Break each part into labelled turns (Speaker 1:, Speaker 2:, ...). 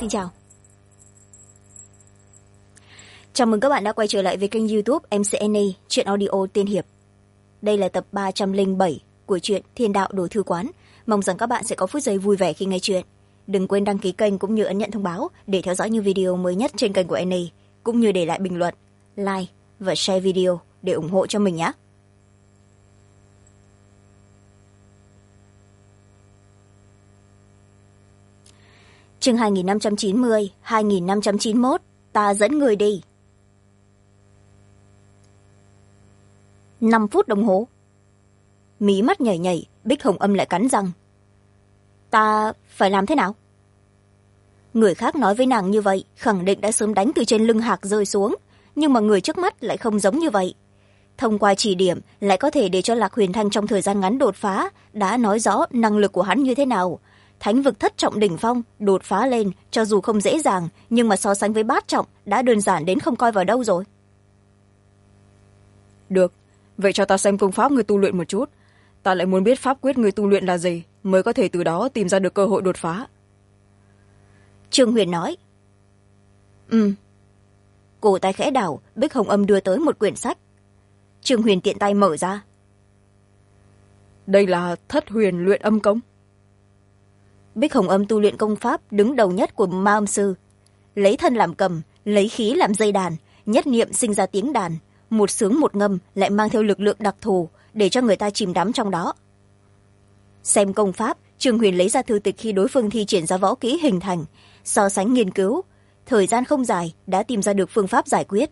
Speaker 1: xin chào. Chào mừng các bạn đã quay trở lại với kênh YouTube MCNA Truyện Audio Tiên Hiệp. Đây là tập 307 của truyện Thiên Đạo Đồ Thư Quán. Mong rằng các bạn sẽ có phút giây vui vẻ khi nghe chuyện. Đừng quên đăng ký kênh cũng như ấn nhận thông báo để theo dõi những video mới nhất trên kênh của NA, cũng như để lại bình luận, like và share video để ủng hộ cho mình nhé. Chương 2590, 2591, ta dẫn người đi. 5 phút đồng hồ. Mí mắt nhảy nhảy, Bích Hồng Âm lại cắn răng. Ta phải làm thế nào? Người khác nói với nàng như vậy, khẳng định đã sớm đánh từ trên lưng hạc rơi xuống, nhưng mà người trước mắt lại không giống như vậy. Thông qua chỉ điểm, lại có thể để cho Lạc Huyền Thanh trong thời gian ngắn đột phá, đã nói rõ năng lực của hắn như thế nào. Thánh vực thất trọng đỉnh phong, đột phá lên, cho dù không dễ dàng, nhưng mà so sánh với bát trọng, đã đơn giản đến không coi vào đâu rồi.
Speaker 2: Được, vậy cho ta xem công pháp người tu luyện một chút. Ta lại muốn biết pháp quyết người tu luyện là gì, mới có thể từ đó tìm ra được cơ hội đột phá.
Speaker 1: Trương Huyền nói. Cổ tay khẽ đảo, Bích Hồng Âm đưa tới một quyển sách. Trương Huyền tiện tay mở ra.
Speaker 2: Đây là Thất Huyền Luyện Âm Công.
Speaker 1: Bích Hồng Âm tu luyện công pháp đứng đầu nhất của Ma Âm Sư. Lấy thân làm cầm, lấy khí làm dây đàn, nhất niệm sinh ra tiếng đàn, một sướng một ngâm lại mang theo lực lượng đặc thù để cho người ta chìm đắm trong đó. Xem công pháp, Trương Huyền lấy ra thư tịch khi đối phương thi triển ra võ kỹ hình thành, so sánh nghiên cứu, thời gian không dài đã tìm ra được phương pháp giải quyết.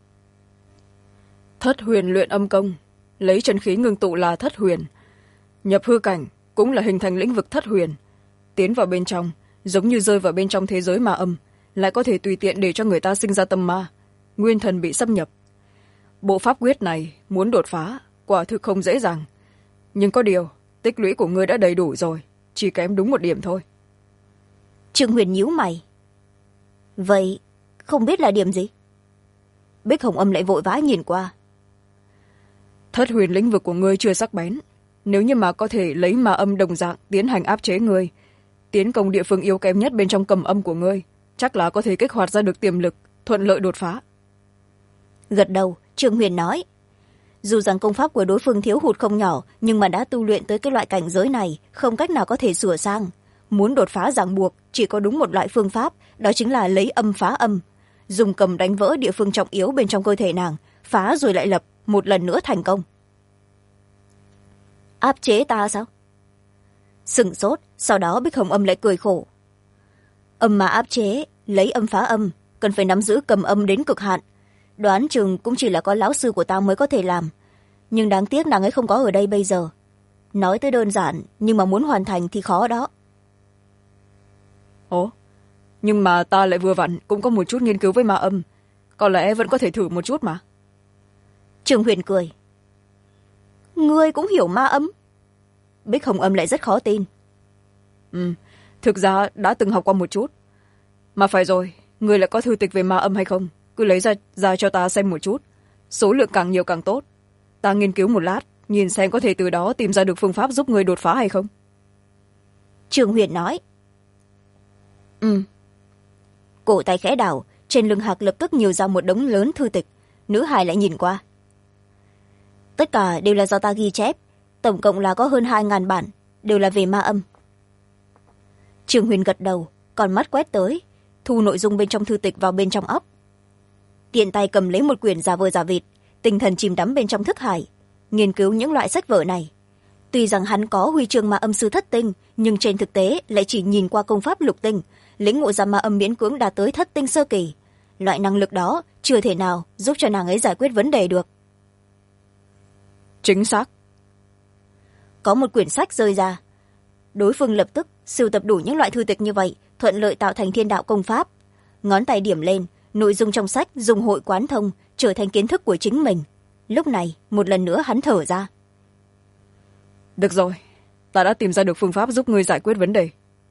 Speaker 2: Thất Huyền Luyện Âm Công, lấy chân khí ngưng tụ là thất huyền, nhập hư cảnh cũng là hình thành lĩnh vực thất huyền, tiến vào bên trong giống như rơi vào bên trong thế giới ma âm, lại có thể tùy tiện để cho người ta sinh ra tâm ma, nguyên thần bị xâm nhập. Bộ pháp quyết này muốn đột phá quả thực không dễ dàng, nhưng có điều tích lũy của ngươi đã đầy đủ rồi, chỉ kém đúng một điểm thôi.
Speaker 1: Trương Huyền nhíu mày. Vậy không biết là điểm gì? Bích Hồng Âm lại vội vã nhìn qua.
Speaker 2: Thất huyền lĩnh vực của ngươi chưa sắc bén, nếu như mà có thể lấy ma âm đồng dạng tiến hành áp chế ngươi, tiến công địa phương yếu kém nhất bên trong cầm âm của ngươi, chắc là có thể kích hoạt ra được tiềm lực, thuận lợi đột phá.
Speaker 1: Gật đầu, Trương Huyền nói. Dù rằng công pháp của đối phương thiếu hụt không nhỏ, nhưng mà đã tu luyện tới cái loại cảnh giới này, không cách nào có thể sửa sang. Muốn đột phá ràng buộc, chỉ có đúng một loại phương pháp, đó chính là lấy âm phá âm. Dùng cầm đánh vỡ địa phương trọng yếu bên trong cơ thể nàng, phá rồi lại lập, một lần nữa thành công. Áp chế ta sao? Sửng sốt, sau đó Bích Hồng Âm lại cười khổ. Âm mà áp chế, lấy âm phá âm, cần phải nắm giữ cầm âm đến cực hạn. Đoán chừng cũng chỉ là có lão sư của ta mới có thể làm, nhưng đáng tiếc nàng ấy không có ở đây bây giờ. Nói tới đơn giản, nhưng mà muốn hoàn thành thì khó đó.
Speaker 2: Ồ, nhưng mà ta lại vừa vặn cũng có một chút nghiên cứu với ma âm, có lẽ vẫn có thể thử một chút mà.
Speaker 1: Trương Huyền cười. Ngươi cũng hiểu ma âm? Bích Hồng Âm lại rất khó tin.
Speaker 2: Thực ra đã từng học qua một chút. Mà phải rồi, ngươi lại có thư tịch về ma âm hay không? Cứ lấy ra cho ta xem một chút, số lượng càng nhiều càng tốt. Ta nghiên cứu một lát, nhìn xem có thể từ đó tìm ra được phương pháp giúp ngươi đột phá hay không.
Speaker 1: Trương Huyền nói. Cổ tay khẽ đảo, trên lưng hạc lập tức nhiều ra một đống lớn thư tịch. Nữ hài lại nhìn qua. Tất cả đều là do ta ghi chép, tổng cộng là có hơn 2000 bản, đều là về ma âm. Trương Huyền gật đầu, còn mắt quét tới, thu nội dung bên trong thư tịch vào bên trong óc. Tiện tay cầm lấy một quyển giả vờ giả vịt, tinh thần chìm đắm bên trong thức hải, nghiên cứu những loại sách vở này. Tuy rằng hắn có huy chương ma âm sư thất tinh, nhưng trên thực tế lại chỉ nhìn qua công pháp lục tinh, lĩnh ngộ ra ma âm miễn cưỡng đạt tới thất tinh sơ kỳ. Loại năng lực đó chưa thể nào giúp cho nàng ấy giải quyết vấn đề được.
Speaker 2: Chính xác.
Speaker 1: Có một quyển sách rơi ra, đối phương lập tức sưu tập đủ những loại thư tịch như vậy, thuận lợi tạo thành thiên đạo công pháp. Ngón tay điểm lên, nội dung trong sách dùng hội quán thông, trở thành kiến thức của chính mình. Lúc này một lần nữa hắn thở ra.
Speaker 2: Được rồi, ta đã tìm ra được phương pháp giúp ngươi giải quyết vấn đề.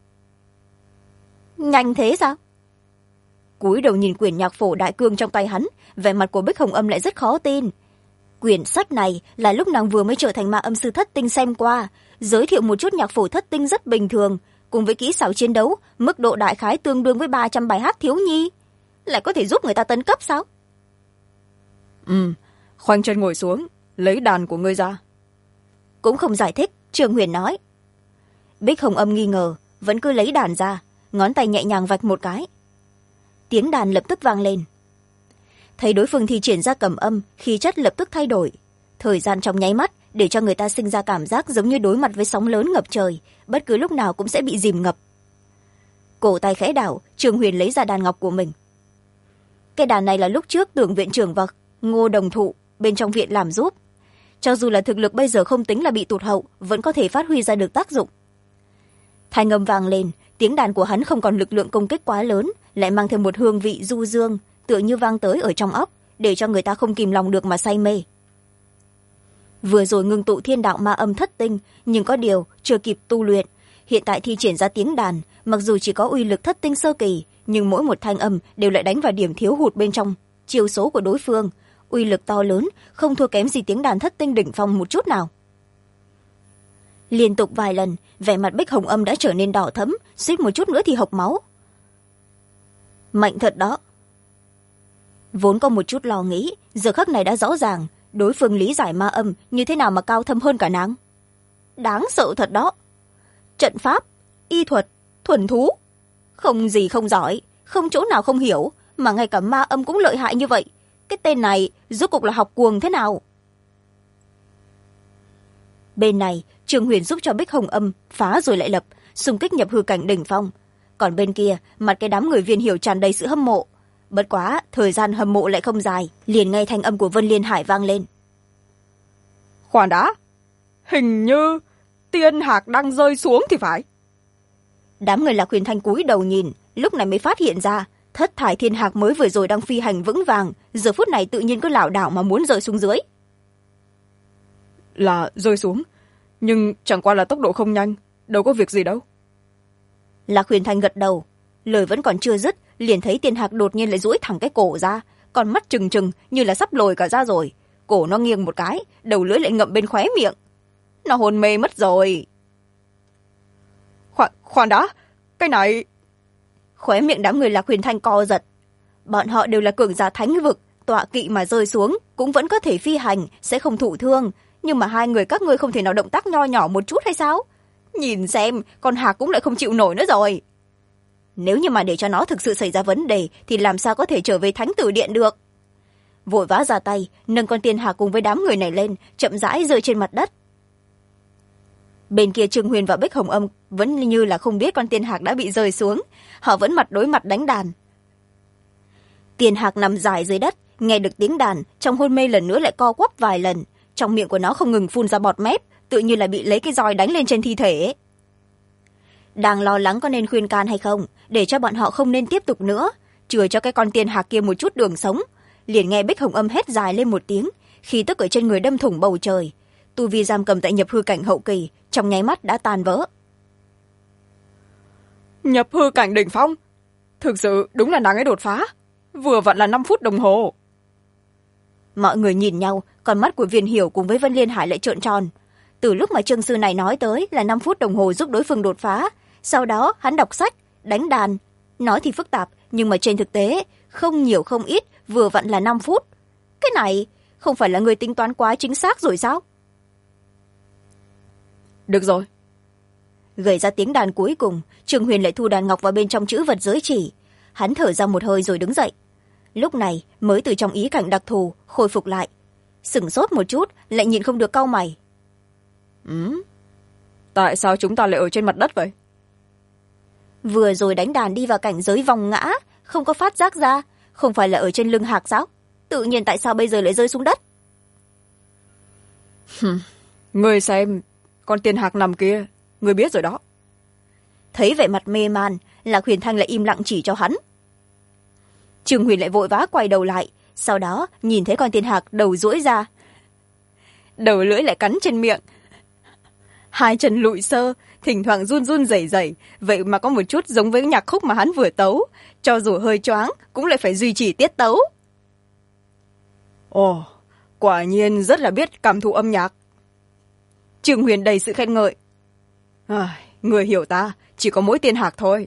Speaker 1: Nhanh thế sao? Cúi đầu nhìn quyển nhạc phổ đại cương trong tay hắn, vẻ mặt của Bích Hồng Âm lại rất khó tin. Quyển sách này là lúc nàng vừa mới trở thành ma âm sư thất tinh xem qua, giới thiệu một chút nhạc phổ thất tinh rất bình thường, cùng với kỹ xảo chiến đấu mức độ đại khái tương đương với 300 bài hát thiếu nhi, lại có thể giúp người ta tấn cấp sao?
Speaker 2: Khoanh chân ngồi xuống, lấy đàn của ngươi ra.
Speaker 1: Cũng không giải thích, Trương Huyền nói. Bích Hồng Âm nghi ngờ, vẫn cứ lấy đàn ra, ngón tay nhẹ nhàng vạch một cái. Tiếng đàn lập tức vang lên. Thấy đối phương thi triển ra cầm âm, khí chất lập tức thay đổi. Thời gian trong nháy mắt để cho người ta sinh ra cảm giác giống như đối mặt với sóng lớn ngập trời, bất cứ lúc nào cũng sẽ bị dìm ngập. Cổ tay khẽ đảo, Trương Huyền lấy ra đàn ngọc của mình. Cái đàn này là lúc trước Tưởng viện trưởng và Ngô Đồng Thụ bên trong viện làm giúp. Cho dù là thực lực bây giờ không tính là bị tụt hậu, vẫn có thể phát huy ra được tác dụng. Thanh âm vang lên, tiếng đàn của hắn không còn lực lượng công kích quá lớn, lại mang thêm một hương vị du dương, tựa như vang tới ở trong óc, để cho người ta không kìm lòng được mà say mê. Vừa rồi ngưng tụ thiên đạo ma âm thất tinh, nhưng có điều chưa kịp tu luyện, hiện tại thi triển ra tiếng đàn, mặc dù chỉ có uy lực thất tinh sơ kỳ, nhưng mỗi một thanh âm đều lại đánh vào điểm thiếu hụt bên trong chiêu số của đối phương, uy lực to lớn, không thua kém gì tiếng đàn thất tinh đỉnh phong một chút nào. Liên tục vài lần, vẻ mặt Bích Hồng Âm đã trở nên đỏ thẫm, suýt một chút nữa thì hộc máu. Mạnh thật đó. Vốn có một chút lo nghĩ, giờ khắc này đã rõ ràng, đối phương lý giải ma âm như thế nào mà cao thâm hơn cả nàng. Đáng sợ thật đó. Trận pháp, y thuật, thuần thú, không gì không giỏi, không chỗ nào không hiểu, mà ngay cả ma âm cũng lợi hại như vậy. Cái tên này rốt cuộc là học cuồng thế nào? Bên này, Trương Huyền giúp cho Bích Hồng Âm phá rồi lại lập, xung kích nhập hư cảnh đỉnh phong. Còn bên kia, mặt cái đám người Viên Hiểu tràn đầy sự hâm mộ. Bất quá, thời gian hâm mộ lại không dài, liền nghe thanh âm của Vân Liên Hải vang lên.
Speaker 2: Khoan đã, hình như tiên hạc đang rơi xuống thì phải.
Speaker 1: Đám người Lạc Huyền Thanh cúi đầu nhìn, lúc này mới phát hiện ra, thất thải thiên hạc mới vừa rồi đang phi hành vững vàng, giờ phút này tự nhiên cứ lảo đảo mà muốn rơi xuống dưới.
Speaker 2: Là rơi xuống, nhưng chẳng qua là tốc độ không nhanh, đâu có việc gì đâu.
Speaker 1: Lạc Huyền Thanh gật đầu, lời vẫn còn chưa dứt, liền thấy tiên hạc đột nhiên lại duỗi thẳng cái cổ ra, còn mắt trừng trừng như là sắp lồi cả ra rồi. Cổ nó nghiêng một cái, đầu lưỡi lại ngậm bên khóe miệng. Nó hôn mê mất rồi.
Speaker 2: Khoan đã, cái này...
Speaker 1: Khóe miệng đám người Lạc Huyền Thanh co giật. Bọn họ đều là cường giả thánh vực, tọa kỵ mà rơi xuống cũng vẫn có thể phi hành, sẽ không thụ thương, nhưng mà hai người các ngươi không thể nào động tác nho nhỏ một chút hay sao? Nhìn xem, con hạc cũng lại không chịu nổi nữa rồi. Nếu như mà để cho nó thực sự xảy ra vấn đề thì làm sao có thể trở về thánh tử điện được? Vội vã ra tay, nâng con tiên hạc cùng với đám người này lên, chậm rãi rơi trên mặt đất. Bên kia Trương Huyền và Bích Hồng Âm vẫn như là không biết con tiên hạc đã bị rơi xuống, họ vẫn mặt đối mặt đánh đàn. Tiên hạc nằm dài dưới đất, nghe được tiếng đàn, trong hôn mê lần nữa lại co quắp vài lần, trong miệng của nó không ngừng phun ra bọt mép, tự như là bị lấy cái roi đánh lên trên thi thể. Đang lo lắng có nên khuyên can hay không, để cho bọn họ không nên tiếp tục nữa, chừa cho cái con tiên hạc kia một chút đường sống. Liền nghe Bích Hồng Âm hét dài lên một tiếng, khí tức ở trên người đâm thủng bầu trời. Tu vi giam cầm tại nhập hư cảnh hậu kỳ, trong nháy mắt đã tan vỡ.
Speaker 2: Nhập hư cảnh đỉnh phong? Thực sự đúng là nàng ấy đột phá. Vừa vặn là 5 phút đồng hồ.
Speaker 1: Mọi người nhìn nhau, con mắt của Viên Hiểu cùng với Vân Liên Hải lại trợn tròn. Từ lúc mà Trương sư này nói tới là 5 phút đồng hồ giúp đối phương đột phá, sau đó hắn đọc sách, đánh đàn. Nói thì phức tạp, nhưng mà trên thực tế, không nhiều không ít, vừa vặn là 5 phút. Cái này không phải là người tính toán quá chính xác rồi sao?
Speaker 2: Được rồi.
Speaker 1: Gầy ra tiếng đàn cuối cùng, Trương Huyền lại thu đàn ngọc vào bên trong chữ vật giới chỉ. Hắn thở ra một hơi rồi đứng dậy. Lúc này mới từ trong ý cảnh đặc thù khôi phục lại. Sửng sốt một chút, lại nhìn không được cau mày.
Speaker 2: Tại sao chúng ta lại ở trên mặt đất vậy?
Speaker 1: Vừa rồi đánh đàn đi vào cảnh giới vòng ngã, không có phát giác ra, không phải là ở trên lưng hạc sao? Tự nhiên tại sao bây giờ lại rơi xuống đất?
Speaker 2: Ngươi xem, con tiên hạc nằm kia, ngươi biết rồi đó.
Speaker 1: Thấy vẻ mặt mê man, Lạc Huyền Thanh lại im lặng chỉ cho hắn. Trương Huyền lại vội vã quay đầu lại, sau đó nhìn thấy con tiên hạc đầu duỗi ra, đầu lưỡi lại cắn trên miệng, hai chân lụi xơ, thỉnh thoảng run run rẩy rẩy, vậy mà có một chút giống với nhạc khúc mà hắn vừa tấu, cho dù hơi choáng cũng lại phải duy trì tiết tấu.
Speaker 2: Ồ, quả nhiên rất là biết cảm thụ âm nhạc.
Speaker 1: Trương Huyền đầy sự khen ngợi.
Speaker 2: Người hiểu ta, chỉ có mỗi tiên hạc thôi.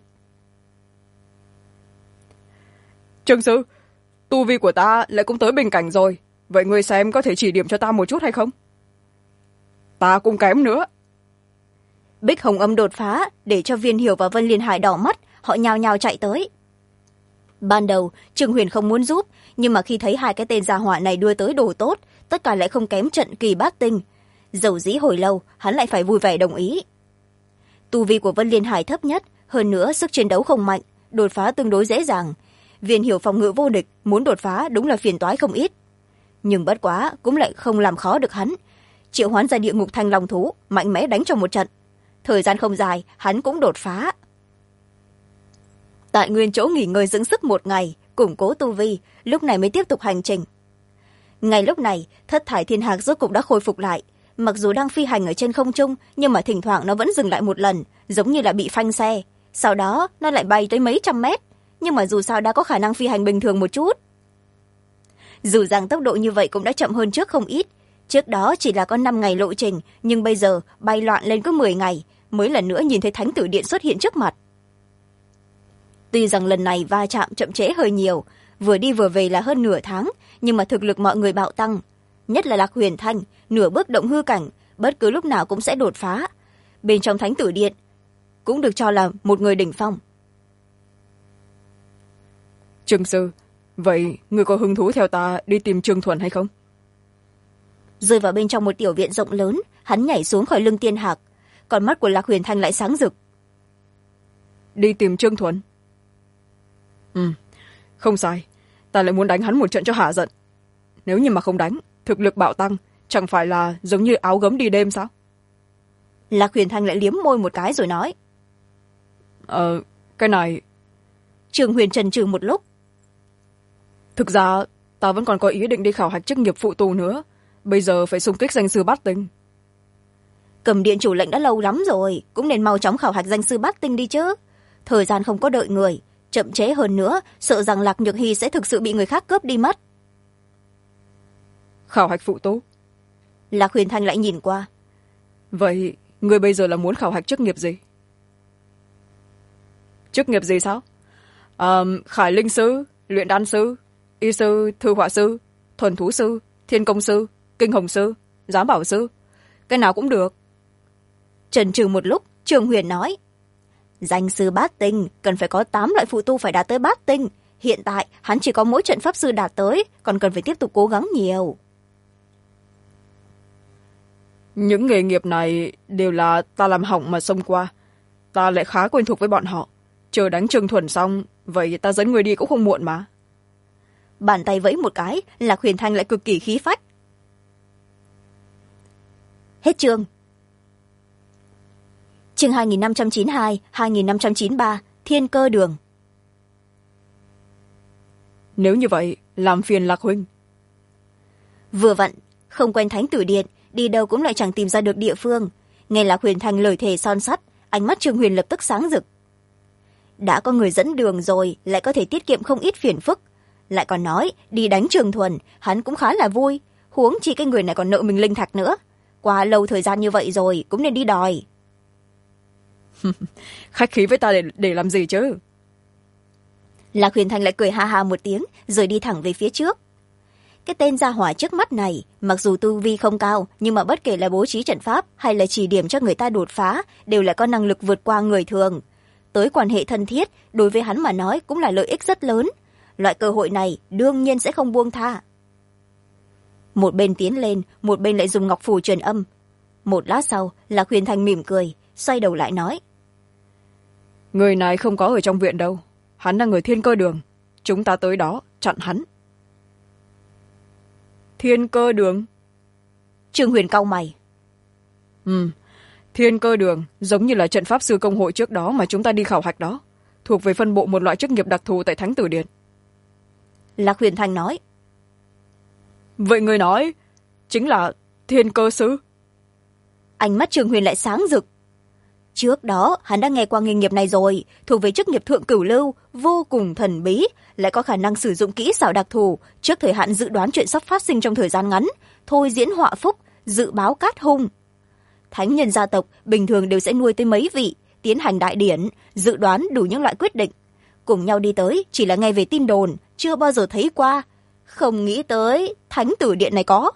Speaker 2: Trương sư, tu vi của ta lại cũng tới bình cảnh rồi, vậy ngươi xem có thể chỉ điểm cho ta một chút hay không? Ta cũng kém nữa.
Speaker 1: Bích Hồng Âm đột phá để cho Viên Hiểu và Vân Liên Hải đỏ mắt, họ nhao nhao chạy tới. Ban đầu Trương Huyền không muốn giúp, nhưng mà khi thấy hai cái tên gia hỏa này đưa tới đồ tốt, tất cả lại không kém trận kỳ bát tinh. Dầu dĩ hồi lâu hắn lại phải vui vẻ đồng ý. Tu vi của Vân Liên Hải thấp nhất, hơn nữa sức chiến đấu không mạnh, đột phá tương đối dễ dàng. Viên Hiểu phòng ngự vô địch, muốn đột phá đúng là phiền toái không ít. Nhưng bất quá cũng lại không làm khó được hắn, triệu hoán ra địa ngục thanh long thú, mạnh mẽ đánh cho một trận. Thời gian không dài hắn cũng đột phá. Tại nguyên chỗ nghỉ ngơi dưỡng sức một ngày, củng cố tu vi, lúc này mới tiếp tục hành trình. Ngay lúc này thất thải thiên hạc rốt cục đã khôi phục lại. Mặc dù đang phi hành ở trên không trung, nhưng mà thỉnh thoảng nó vẫn dừng lại một lần, giống như là bị phanh xe. Sau đó nó lại bay tới mấy trăm mét, nhưng mà dù sao đã có khả năng phi hành bình thường một chút. Dù rằng tốc độ như vậy cũng đã chậm hơn trước không ít. Trước đó chỉ là có 5 ngày lộ trình, nhưng bây giờ bay loạn lên cứ 10 ngày mới lần nữa nhìn thấy thánh tử điện xuất hiện trước mặt. Tuy rằng lần này va chạm chậm trễ hơi nhiều, vừa đi vừa về là hơn nửa tháng, nhưng mà thực lực mọi người bạo tăng. Nhất là Lạc Huyền Thanh, nửa bước động hư cảnh, bất cứ lúc nào cũng sẽ đột phá. Bên trong thánh tử điện cũng được cho là một người đỉnh phong.
Speaker 2: Trương sư, vậy người có hứng thú theo ta đi tìm Trương Thuần hay không?
Speaker 1: Rơi vào bên trong một tiểu viện rộng lớn, hắn nhảy xuống khỏi lưng tiên hạc, còn mắt của Lạc Huyền Thanh lại sáng rực.
Speaker 2: Đi tìm Trương Thuần? Không sai, ta lại muốn đánh hắn một trận cho hả giận. Nếu như mà không đánh, thực lực bạo tăng, chẳng phải là giống như áo gấm đi đêm sao?
Speaker 1: Lạc Huyền Thanh lại liếm môi một cái rồi nói.
Speaker 2: Cái này...
Speaker 1: Trương Huyền chần chừ một lúc.
Speaker 2: Thực ra, ta vẫn còn có ý định đi khảo hạch chức nghiệp phụ tù nữa. Bây giờ phải xung kích danh sư bát tinh.
Speaker 1: Cầm điện chủ lệnh đã lâu lắm rồi, cũng nên mau chóng khảo hạch danh sư bát tinh đi chứ. Thời gian không có đợi người, chậm trễ hơn nữa, sợ rằng Lạc Nhược Hy sẽ thực sự bị người khác cướp đi mất.
Speaker 2: Khảo hạch phụ tu?
Speaker 1: Lạc Huyền Thanh lại nhìn qua.
Speaker 2: Vậy, người bây giờ là muốn khảo hạch chức nghiệp gì? Chức nghiệp gì sao? Khải linh sư, luyện đan sư, y sư, thư họa sư, thuần thú sư, thiên công sư, kinh hồng sư, giám bảo sư. Cái nào cũng được.
Speaker 1: Chần chừ một lúc, Trương Huyền nói. Danh sư bát tinh cần phải có 8 loại phụ tu phải đạt tới bát tinh. Hiện tại hắn chỉ có mỗi trận pháp sư đạt tới, còn cần phải tiếp tục cố gắng nhiều.
Speaker 2: Những nghề nghiệp này đều là ta làm hỏng mà xông qua. Ta lại khá quen thuộc với bọn họ. Chờ đánh Trương Thuần xong, vậy ta dẫn người đi cũng không muộn mà.
Speaker 1: Bàn tay vẫy một cái, Lạc Huyền Thanh lại cực kỳ khí phách. Hết chương. Chương 2592, 2593, Thiên Cơ Đường.
Speaker 2: Nếu như vậy, làm phiền Lạc huynh.
Speaker 1: Vừa vặn, không quen thánh tử điện, đi đâu cũng lại chẳng tìm ra được địa phương. Nghe Lạc Huyền Thanh lời thề son sắt, ánh mắt Trương Huyền lập tức sáng rực. Đã có người dẫn đường rồi, lại có thể tiết kiệm không ít phiền phức. Lại còn nói, đi đánh Trương Thuần, hắn cũng khá là vui. Huống chi cái người này còn nợ mình linh thạch nữa. Qua lâu thời gian như vậy rồi, cũng nên đi đòi.
Speaker 2: Khách khí với ta để làm gì chứ?
Speaker 1: Lạc Huyền Thanh lại cười ha ha một tiếng, rồi đi thẳng về phía trước. Cái tên gia hỏa trước mắt này, mặc dù tu vi không cao, nhưng mà bất kể là bố trí trận pháp hay là chỉ điểm cho người ta đột phá, đều là có năng lực vượt qua người thường. Tới quan hệ thân thiết, đối với hắn mà nói cũng là lợi ích rất lớn. Loại cơ hội này đương nhiên sẽ không buông tha. Một bên tiến lên, một bên lại dùng ngọc phù truyền âm. Một lát sau, Lạc Huyền Thanh mỉm cười, xoay đầu lại nói.
Speaker 2: Người này không có ở trong viện đâu. Hắn là người Thiên Cơ Đường. Chúng ta tới đó, chặn hắn. Thiên Cơ Đường?
Speaker 1: Trương Huyền cau mày.
Speaker 2: Thiên Cơ Đường giống như là trận pháp sư công hội trước đó mà chúng ta đi khảo hạch đó. Thuộc về phân bộ một loại chức nghiệp đặc thù tại Thánh Tử Điện.
Speaker 1: Lạc Huyền Thanh nói.
Speaker 2: Vậy người nói chính là Thiên Cơ Sư?
Speaker 1: Ánh mắt Trương Huyền lại sáng rực. Trước đó hắn đã nghe qua nghề nghiệp này rồi, thuộc về chức nghiệp thượng cửu lưu, vô cùng thần bí, lại có khả năng sử dụng kỹ xảo đặc thù, trước thời hạn dự đoán chuyện sắp phát sinh trong thời gian ngắn, thôi diễn họa phúc, dự báo cát hung. Thánh nhân gia tộc bình thường đều sẽ nuôi tới mấy vị, tiến hành đại điển, dự đoán đủ những loại quyết định. Cùng nhau đi tới chỉ là nghe về tin đồn, chưa bao giờ thấy qua. Không nghĩ tới thánh tử điện này có.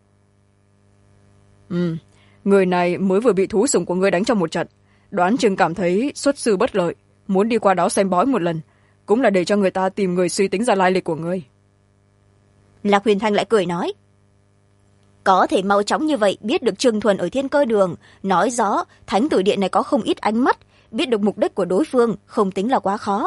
Speaker 2: Người này mới vừa bị thú sủng của ngươi đánh trong một trận, đoán chừng cảm thấy xuất sư bất lợi, muốn đi qua đó xem bói một lần, cũng là để cho người ta tìm người suy tính ra lai lịch của ngươi.
Speaker 1: Lạc Huyền Thanh lại cười nói, có thể mau chóng như vậy biết được Trương Thuần ở Thiên Cơ Đường, nói rõ thánh tử điện này có không ít ánh mắt, biết được mục đích của đối phương không tính là quá khó.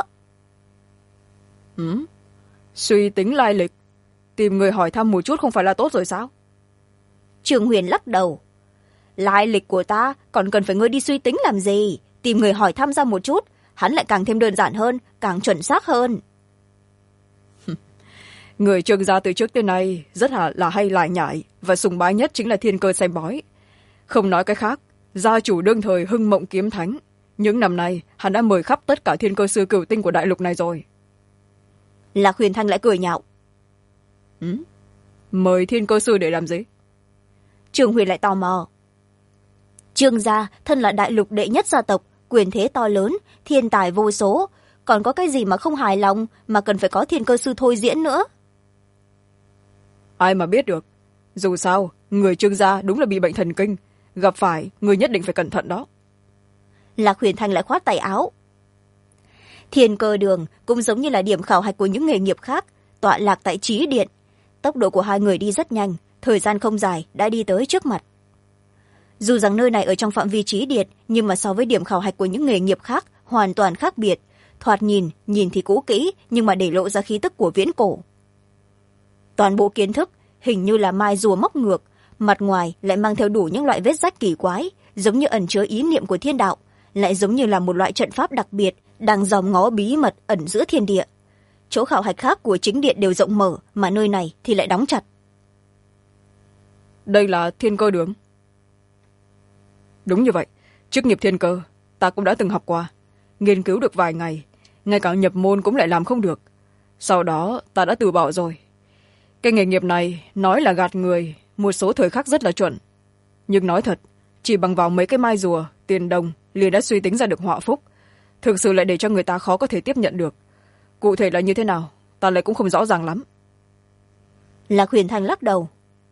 Speaker 2: Suy tính lai lịch, tìm người hỏi thăm một chút không phải là tốt rồi sao?
Speaker 1: Trương Huyền lắc đầu, lai lịch của ta còn cần phải ngươi đi suy tính làm gì, tìm người hỏi thăm ra một chút, hắn lại càng thêm đơn giản hơn, càng chuẩn xác hơn.
Speaker 2: Người Trương gia từ trước tới nay rất là hay lại nhải, và sùng bái nhất chính là Thiên Cơ xem bói. Không nói cái khác, gia chủ đương thời Hưng Mộng Kiếm Thánh, những năm nay hắn đã mời khắp tất cả thiên cơ sư cửu tinh của đại lục này rồi.
Speaker 1: Lạc Huyền Thanh lại cười nhạo,
Speaker 2: mời thiên cơ sư để làm gì?
Speaker 1: Trương Huyền lại tò mò. Trương gia thân là đại lục đệ nhất gia tộc, quyền thế to lớn, thiên tài vô số, còn có cái gì mà không hài lòng mà cần phải có thiên cơ sư thôi diễn nữa?
Speaker 2: Ai mà biết được, dù sao người Trương gia đúng là bị bệnh thần kinh, gặp phải người nhất định phải cẩn thận đó.
Speaker 1: Lạc Huyền Thanh lại khoát tay áo. Thiên Cơ Đường cũng giống như là điểm khảo hạch của những nghề nghiệp khác, tọa lạc tại Trí Điện. Tốc độ của hai người đi rất nhanh, thời gian không dài đã đi tới trước mặt. Dù rằng nơi này ở trong phạm vi Trí Điện, nhưng mà so với điểm khảo hạch của những nghề nghiệp khác hoàn toàn khác biệt. Thoạt nhìn thì cũ kỹ, nhưng mà để lộ ra khí tức của viễn cổ. Toàn bộ kiến thức hình như là mai rùa móc ngược, mặt ngoài lại mang theo đủ những loại vết rách kỳ quái, giống như ẩn chứa ý niệm của thiên đạo, lại giống như là một loại trận pháp đặc biệt đang dòm ngó bí mật ẩn giữa thiên địa. Chỗ khảo hạch khác của chính điện đều rộng mở, mà nơi này thì lại đóng chặt.
Speaker 2: Đây là Thiên Cơ Đường. Đúng như vậy, chức nghiệp thiên cơ ta cũng đã từng học qua, nghiên cứu được vài ngày, ngay cả nhập môn cũng lại làm không được. Sau đó ta đã từ bỏ rồi. Cái nghề nghiệp này nói là gạt người, một số thời khắc rất là chuẩn, nhưng nói thật, chỉ bằng vào mấy cái mai rùa tiền đồng liền đã suy tính ra được họa phúc, thực sự lại để cho người ta khó có thể tiếp nhận được. Cụ thể là như thế nào ta lại cũng không rõ ràng lắm.
Speaker 1: Lạc Huyền Thanh lắc đầu.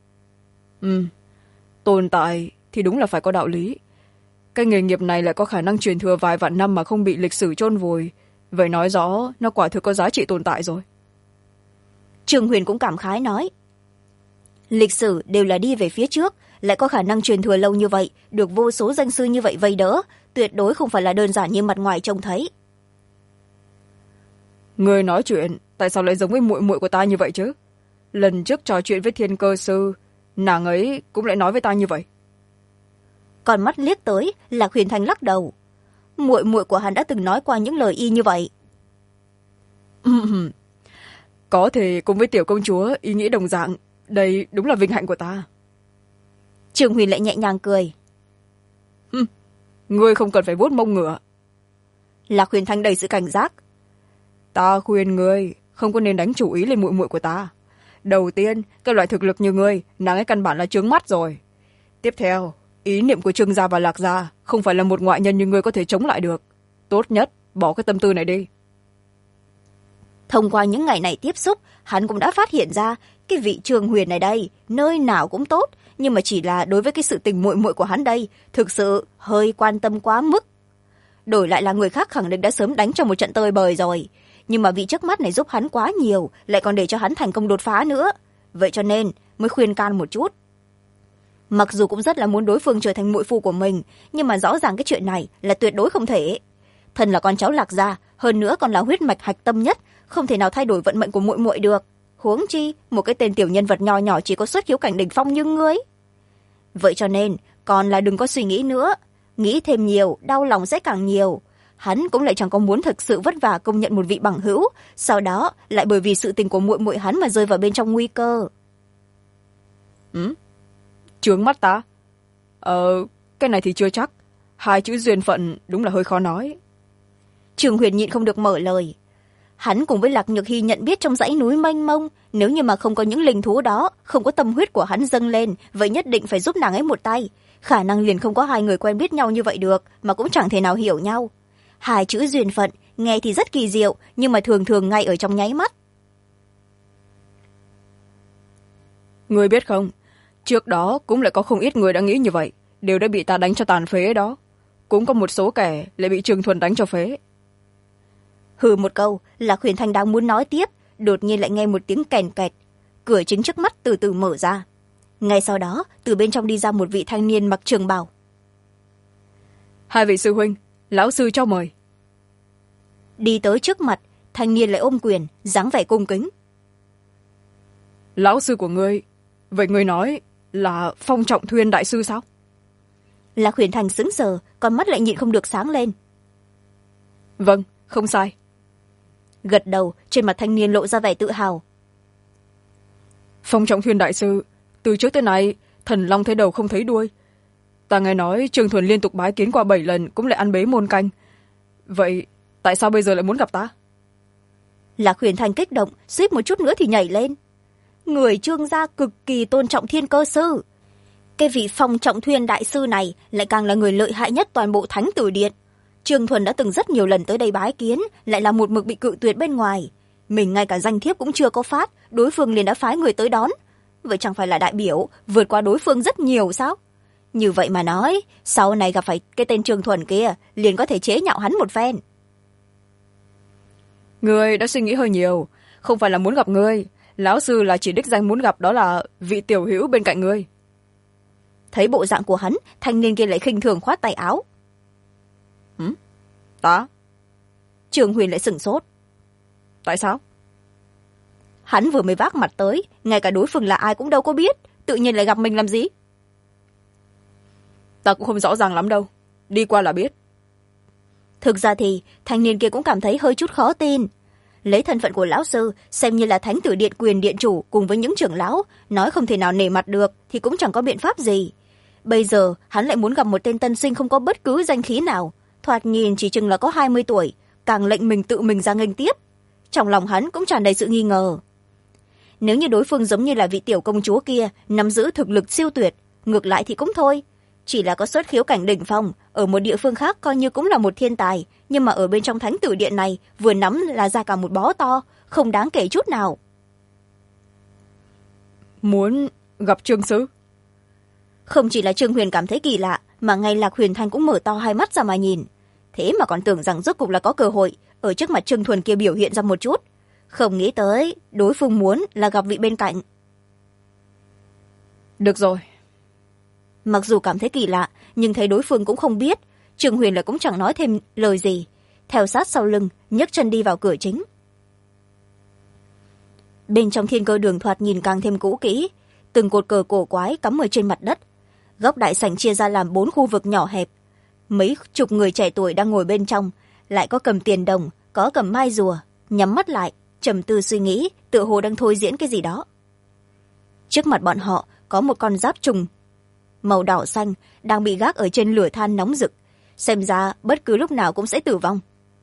Speaker 2: Tồn tại thì đúng là phải có đạo lý. Cái nghề nghiệp này lại có khả năng truyền thừa vài vạn năm mà không bị lịch sử chôn vùi, vậy nói rõ nó quả thực có giá trị tồn tại rồi.
Speaker 1: Trương Huyền cũng cảm khái nói, lịch sử đều là đi về phía trước, lại có khả năng truyền thừa lâu như vậy, được vô số danh sư như vậy vây đỡ, tuyệt đối không phải là đơn giản như mặt ngoài trông thấy.
Speaker 2: Người nói chuyện tại sao lại giống với muội muội của ta như vậy chứ? Lần trước trò chuyện với thiên cơ sư, nàng ấy cũng lại nói với ta như vậy.
Speaker 1: Còn mắt liếc tới, Lạc Huyền Thanh lắc đầu. Muội muội của hắn đã từng nói qua những lời y như vậy.
Speaker 2: Có thể cùng với tiểu công chúa ý nghĩ đồng dạng, đây đúng là vinh hạnh của ta.
Speaker 1: Trường Huyền lại nhẹ nhàng cười.
Speaker 2: Ngươi không cần phải vuốt mông ngựa.
Speaker 1: Lạc Huyền Thanh đầy sự cảnh giác.
Speaker 2: Ta khuyên ngươi không có nên đánh chủ ý lên muội muội của ta. Đầu tiên, cái loại thực lực như ngươi, nàng ấy căn bản là trướng mắt rồi. Tiếp theo, ý niệm của Trương gia và Lạc gia không phải là một ngoại nhân như ngươi có thể chống lại được. Tốt nhất bỏ cái tâm tư này đi.
Speaker 1: Thông qua những ngày này tiếp xúc, hắn cũng đã phát hiện ra cái vị Trường Huyền này đây nơi nào cũng tốt, nhưng mà chỉ là đối với cái sự tình muội muội của hắn đây thực sự hơi quan tâm quá mức. Đổi lại là người khác khẳng định đã sớm đánh cho một trận tơi bời rồi, nhưng mà vị trước mắt này giúp hắn quá nhiều, lại còn để cho hắn thành công đột phá nữa, vậy cho nên mới khuyên can một chút. Mặc dù cũng rất là muốn đối phương trở thành muội phu của mình, nhưng mà rõ ràng cái chuyện này là tuyệt đối không thể. Thân là con cháu Lạc gia, hơn nữa còn là huyết mạch hạch tâm nhất, không thể nào thay đổi vận mệnh của muội muội được, huống chi một cái tên tiểu nhân vật nho nhỏ chỉ có xuất hiếu cảnh đỉnh phong như ngươi. Vậy cho nên còn là đừng có suy nghĩ nữa, nghĩ thêm nhiều đau lòng sẽ càng nhiều. Hắn cũng lại chẳng có muốn thực sự vất vả công nhận một vị bằng hữu, sau đó lại bởi vì sự tình của muội muội hắn mà rơi vào bên trong nguy cơ.
Speaker 2: Chướng mắt ta? Cái này thì chưa chắc. Hai chữ duyên phận đúng là hơi khó nói.
Speaker 1: Trường Huyền nhịn không được mở lời. hắn cùng với Lạc Nhược Hy nhận biết trong dãy núi mênh mông, nếu như mà không có những linh thú đó, không có tâm huyết của hắn dâng lên, vậy nhất định phải giúp nàng ấy một tay. Khả năng liền không có hai người quen biết nhau như vậy được, mà cũng chẳng thể nào hiểu nhau. Hai chữ duyên phận nghe thì rất kỳ diệu, nhưng mà thường thường ngay ở trong nháy mắt.
Speaker 2: Ngươi biết không, trước đó cũng lại có không ít người đã nghĩ như vậy, đều đã bị ta đánh cho tàn phế đó. Cũng có một số kẻ lại bị Trương Thuần đánh cho phế.
Speaker 1: Hừ một câu, Lạc Huyền Thanh đang muốn nói tiếp, đột nhiên lại nghe một tiếng kèn kẹt. Cửa chính trước mắt từ từ mở ra. Ngay sau đó, từ bên trong đi ra một vị thanh niên mặc trường bào.
Speaker 2: Hai vị sư huynh, lão sư cho mời.
Speaker 1: Đi tới trước mặt, thanh niên lại ôm quyền, dáng vẻ cung kính.
Speaker 2: Lão sư của ngươi, vậy ngươi nói là Phong Trọng Thuyên đại sư sao?
Speaker 1: Lạc Huyền Thành sững sờ, con mắt lại nhịn không được sáng lên.
Speaker 2: Vâng, không sai.
Speaker 1: Gật đầu, trên mặt thanh niên lộ ra vẻ tự hào.
Speaker 2: Phong Trọng Thuyên đại sư, từ trước tới nay thần long thấy đầu không thấy đuôi. Ta nghe nói Trương Thuần liên tục bái kiến qua 7 lần cũng lại ăn bế môn canh. Vậy tại sao bây giờ lại muốn gặp ta?
Speaker 1: Lạc Huyền Thành kích động, suýt một chút nữa thì nhảy lên. Người Trương gia cực kỳ tôn trọng Thiên Cơ sư. Cái vị Phong Trọng Thuyên đại sư này lại càng là người lợi hại nhất toàn bộ Thánh Tử Điện. Trương Thuần đã từng rất nhiều lần tới đây bái kiến, lại là một mực bị cự tuyệt bên ngoài. Mình ngay cả danh thiếp cũng chưa có phát, đối phương liền đã phái người tới đón. Vậy chẳng phải là đại biểu vượt qua đối phương rất nhiều sao? Như vậy mà nói, sau này gặp phải cái tên Trương Thuần kia, liền có thể chế nhạo hắn một phen.
Speaker 2: Ngươi đã suy nghĩ hơi nhiều, không phải là muốn gặp ngươi. Lão sư là chỉ đích danh muốn gặp, đó là vị tiểu hữu bên cạnh ngươi.
Speaker 1: Thấy bộ dạng của hắn, thanh niên kia lại khinh thường khoát tay áo.
Speaker 2: Ta?
Speaker 1: Trường Huyền lại sửng sốt.
Speaker 2: Tại sao?
Speaker 1: Hắn vừa mới vác mặt tới, ngay cả đối phương là ai cũng đâu có biết, tự nhiên lại gặp mình làm gì?
Speaker 2: Ta cũng không rõ ràng lắm đâu, đi qua là biết.
Speaker 1: Thực ra thì thanh niên kia cũng cảm thấy hơi chút khó tin. Lấy thân phận của lão sư, xem như là Thánh Tử Điện quyền điện chủ cùng với những trưởng lão, nói không thể nào nể mặt được thì cũng chẳng có biện pháp gì. Bây giờ hắn lại muốn gặp một tên tân sinh không có bất cứ danh khí nào, thoạt nhìn chỉ chừng là có 20 tuổi, càng lệnh mình tự mình ra nghênh tiếp. Trong lòng hắn cũng tràn đầy sự nghi ngờ. Nếu như đối phương giống như là vị tiểu công chúa kia, nắm giữ thực lực siêu tuyệt, ngược lại thì cũng thôi. Chỉ là có xuất khiếu cảnh đỉnh phong, ở một địa phương khác coi như cũng là một thiên tài, nhưng mà ở bên trong Thánh Tử Điện này, vừa nắm là ra cả một bó to, không đáng kể chút nào.
Speaker 2: Muốn gặp Trương sư?
Speaker 1: Không chỉ là Trương Huyền cảm thấy kỳ lạ, mà ngay Lạc Huyền Thanh cũng mở to hai mắt ra mà nhìn. Thế mà còn tưởng rằng rốt cục là có cơ hội, ở trước mặt Trương Thuần kia biểu hiện ra một chút. Không nghĩ tới, đối phương muốn là gặp vị bên cạnh.
Speaker 2: Được rồi.
Speaker 1: Mặc dù cảm thấy kỳ lạ, nhưng thấy đối phương cũng không biết, Trương Huyền lại cũng chẳng nói thêm lời gì. Theo sát sau lưng, nhấc chân đi vào cửa chính. Bên trong Thiên Cơ đường thoạt nhìn càng thêm cũ kỹ, từng cột cờ cổ quái cắm ở trên mặt đất. Góc đại sảnh chia ra làm 4 khu vực nhỏ hẹp. Mấy chục người trẻ tuổi đang ngồi bên trong, lại có cầm tiền đồng, có cầm mai rùa, nhắm mắt lại, trầm tư suy nghĩ, tựa hồ đang thôi diễn cái gì đó. Trước mặt bọn họ có một con giáp trùng màu đỏ xanh đang bị gác ở trên lửa than nóng rực, xem ra bất cứ lúc nào cũng sẽ tử vong.